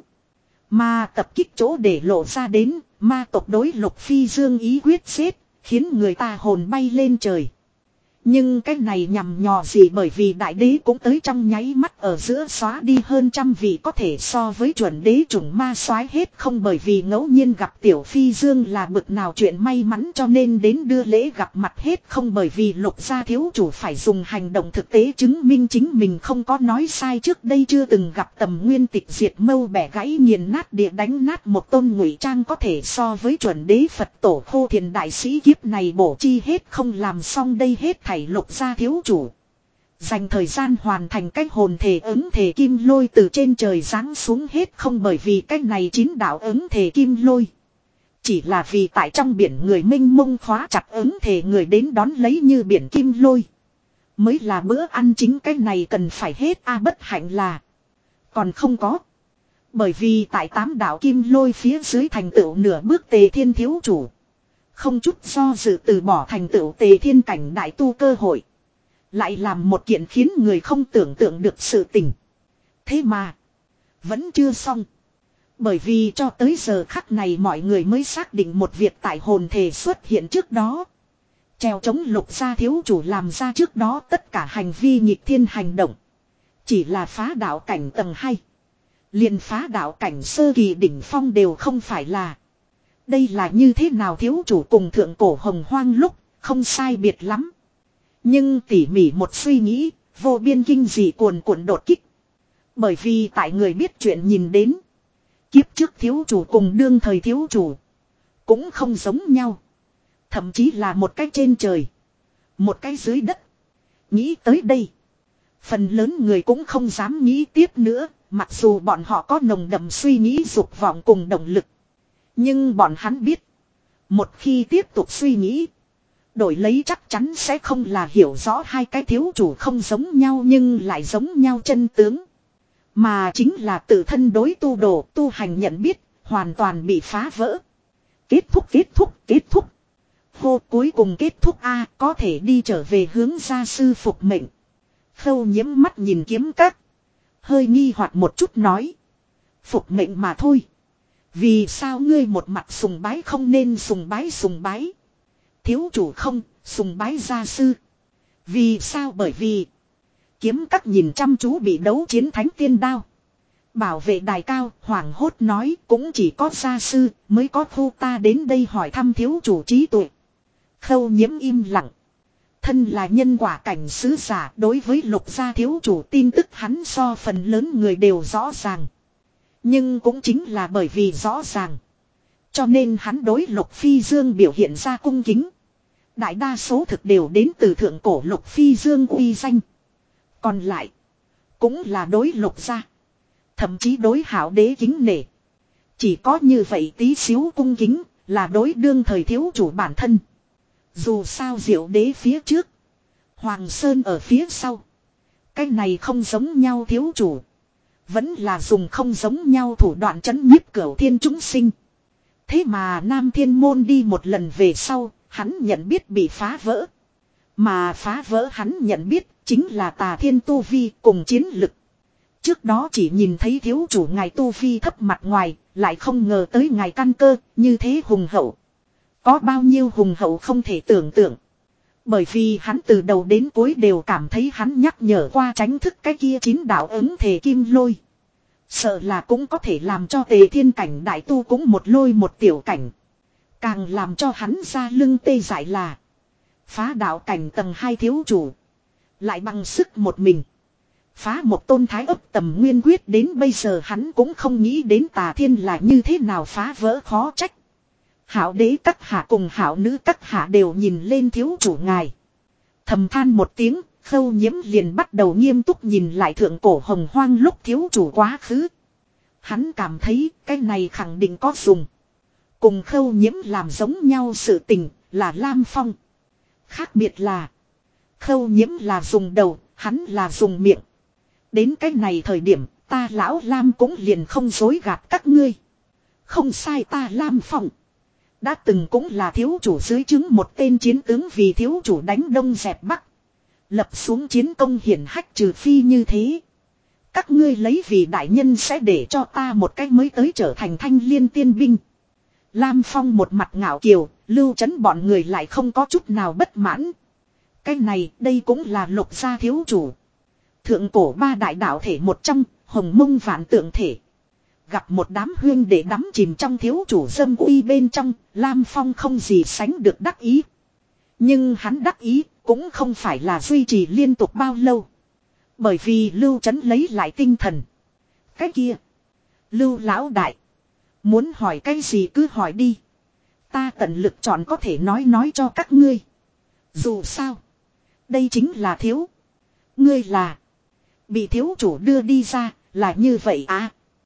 Mà tập kích chỗ để lộ ra đến, ma tộc đối Lục Phi Dương ý quyết xếp, khiến người ta hồn bay lên trời. Nhưng cái này nhằm nhò gì, bởi vì đại đế cũng tới trong nháy mắt ở giữa xóa đi hơn trăm vị có thể so với chuẩn đế chủng ma soái hết không, bởi vì ngẫu nhiên gặp Tiểu Phi Dương là bực nào chuyện may mắn cho nên đến đưa lễ gặp mặt hết không, bởi vì Lục gia thiếu chủ phải dùng hành động thực tế chứng minh chính mình không có nói sai. Trước đây chưa từng gặp Tầm Nguyên Tịch diệt mâu bẻ gãy nghiền nát địa đánh nát một tôn ngụy trang có thể so với chuẩn đế Phật tổ Khô Thiền đại sĩ, kiếp này bổ chi hết không làm xong đây hết thảy. Lục gia thiếu chủ dành thời gian hoàn thành cách hồn thể ứng thể kim lôi từ trên trời giáng xuống hết không, bởi vì cách này chín đạo ứng thể kim lôi chỉ là vì tại trong biển người minh mông khóa chặt ứng thể người đến đón lấy như biển kim lôi mới là bữa ăn chính. Cái này cần phải hết a bất hạnh là còn không có, bởi vì tại tám đạo kim lôi phía dưới thành tựu nửa bước Tề Thiên thiếu chủ không chút do dự từ bỏ thành tựu Tề Thiên cảnh đại tu cơ hội, lại làm một kiện khiến người không tưởng tượng được sự tình. Thế mà vẫn chưa xong, bởi vì cho tới giờ khắc này mọi người mới xác định một việc, tại hồn thể xuất hiện trước đó treo chống Lục gia thiếu chủ làm ra trước đó tất cả hành vi nghịch thiên hành động chỉ là phá đạo cảnh tầng hai, liền phá đạo cảnh sơ kỳ đỉnh phong đều không phải là. Đây là như thế nào? Thiếu chủ cùng thượng cổ hồng hoang lúc không sai biệt lắm, nhưng tỉ mỉ một suy nghĩ, vô biên kinh dị cuồn cuộn đột kích. Bởi vì tại người biết chuyện nhìn đến, kiếp trước thiếu chủ cùng đương thời thiếu chủ cũng không giống nhau, thậm chí là một cái trên trời, một cái dưới đất. Nghĩ tới đây, phần lớn người cũng không dám nghĩ tiếp nữa, mặc dù bọn họ có nồng đậm suy nghĩ dục vọng cùng động lực. Nhưng bọn hắn biết, một khi tiếp tục suy nghĩ, đổi lấy chắc chắn sẽ không là hiểu rõ hai cái thiếu chủ không giống nhau nhưng lại giống nhau chân tướng. Mà chính là tự thân đối tu đồ tu hành nhận biết, hoàn toàn bị phá vỡ. Kết thúc kết thúc kết thúc. Hô cuối cùng kết thúc a có thể đi trở về hướng gia sư phục mệnh. Khâu Nhiễm mắt nhìn Kiếm Các, hơi nghi hoặc một chút nói. Phục mệnh mà thôi. Vì sao ngươi một mặt sùng bái không nên sùng bái sùng bái? Thiếu chủ không, sùng bái gia sư. Vì sao? Bởi vì Kiếm Các nhìn chăm chú bị đấu chiến thánh tiên đao. Bảo vệ đài cao, hoảng hốt nói cũng chỉ có gia sư mới có khu ta đến đây hỏi thăm thiếu chủ trí tuệ. Khâu Nhiễm im lặng. Thân là nhân quả cảnh sứ giả, đối với Lục gia thiếu chủ tin tức hắn so phần lớn người đều rõ ràng. Nhưng cũng chính là bởi vì rõ ràng, cho nên hắn đối Lục Phi Dương biểu hiện ra cung kính. Đại đa số thực đều đến từ thượng cổ Lục Phi Dương uy danh. Còn lại cũng là đối Lục gia, thậm chí đối Hạo đế kính nể. Chỉ có như vậy tí xíu cung kính là đối đương thời thiếu chủ bản thân. Dù sao Diệu đế phía trước, Hoàng Sơn ở phía sau, cái này không giống nhau thiếu chủ vẫn là dùng không giống nhau thủ đoạn trấn nhiếp cửu thiên chúng sinh. Thế mà Nam Thiên Môn đi một lần về sau, hắn nhận biết bị phá vỡ. Mà phá vỡ hắn nhận biết chính là Tà Thiên tu vi cùng chiến lực. Trước đó chỉ nhìn thấy thiếu chủ ngài tu vi thấp mặt ngoài, lại không ngờ tới ngài căn cơ như thế hùng hậu. Có bao nhiêu hùng hậu không thể tưởng tượng. Bởi vì hắn từ đầu đến cuối đều cảm thấy hắn nhắc nhở qua tránh thức cái kia chín đạo ứng thể kim lôi. Sợ là cũng có thể làm cho Tề Thiên cảnh đại tu cũng một lôi một tiểu cảnh. Càng làm cho hắn ra lưng tê dại là phá đạo cảnh tầng hai thiếu chủ lại bằng sức một mình phá một tôn thái ấp Tầm Nguyên quyết, đến bây giờ hắn cũng không nghĩ đến Tà Thiên là như thế nào phá vỡ, khó trách Hạo đế các hạ cùng Hạo nữ các hạ đều nhìn lên thiếu chủ ngài. Thầm than một tiếng, Khâu Nhiễm liền bắt đầu nghiêm túc nhìn lại thượng cổ hồng hoang lúc thiếu chủ quá khứ. Hắn cảm thấy cái này khẳng định có dùng. Cùng Khâu Nhiễm làm giống nhau sự tình là Lam Phong. Khác biệt là Khâu Nhiễm là dùng đầu, hắn là dùng miệng. Đến cái này thời điểm ta lão Lam cũng liền không dối gạt các ngươi. Không sai, ta Lam Phong đã từng cũng là thiếu chủ dưới trướng một tên chiến tướng, vì thiếu chủ đánh đông dẹp bắc, lập xuống chiến công hiển hách, trừ phi như thế các ngươi lấy vì đại nhân sẽ để cho ta một cách mới tới trở thành Thanh Liên tiên binh. Lam Phong một mặt ngạo kiều, Lưu Chấn bọn người lại không có chút nào bất mãn. Cái này đây cũng là Lục gia thiếu chủ. Thượng cổ ba đại đạo thể một trong, hồng mông vạn tượng thể. Gặp một đám huyên để đắm chìm trong thiếu chủ dâm uy bên trong, Lam Phong không gì sánh được đắc ý. Nhưng hắn đắc ý cũng không phải là duy trì liên tục bao lâu. Bởi vì Lưu Trấn lấy lại tinh thần. Cái kia, Lưu lão đại, muốn hỏi cái gì cứ hỏi đi. Ta tận lực chọn có thể nói nói cho các ngươi. Dù sao, đây chính là thiếu. Ngươi là bị thiếu chủ đưa đi ra, là như vậy à.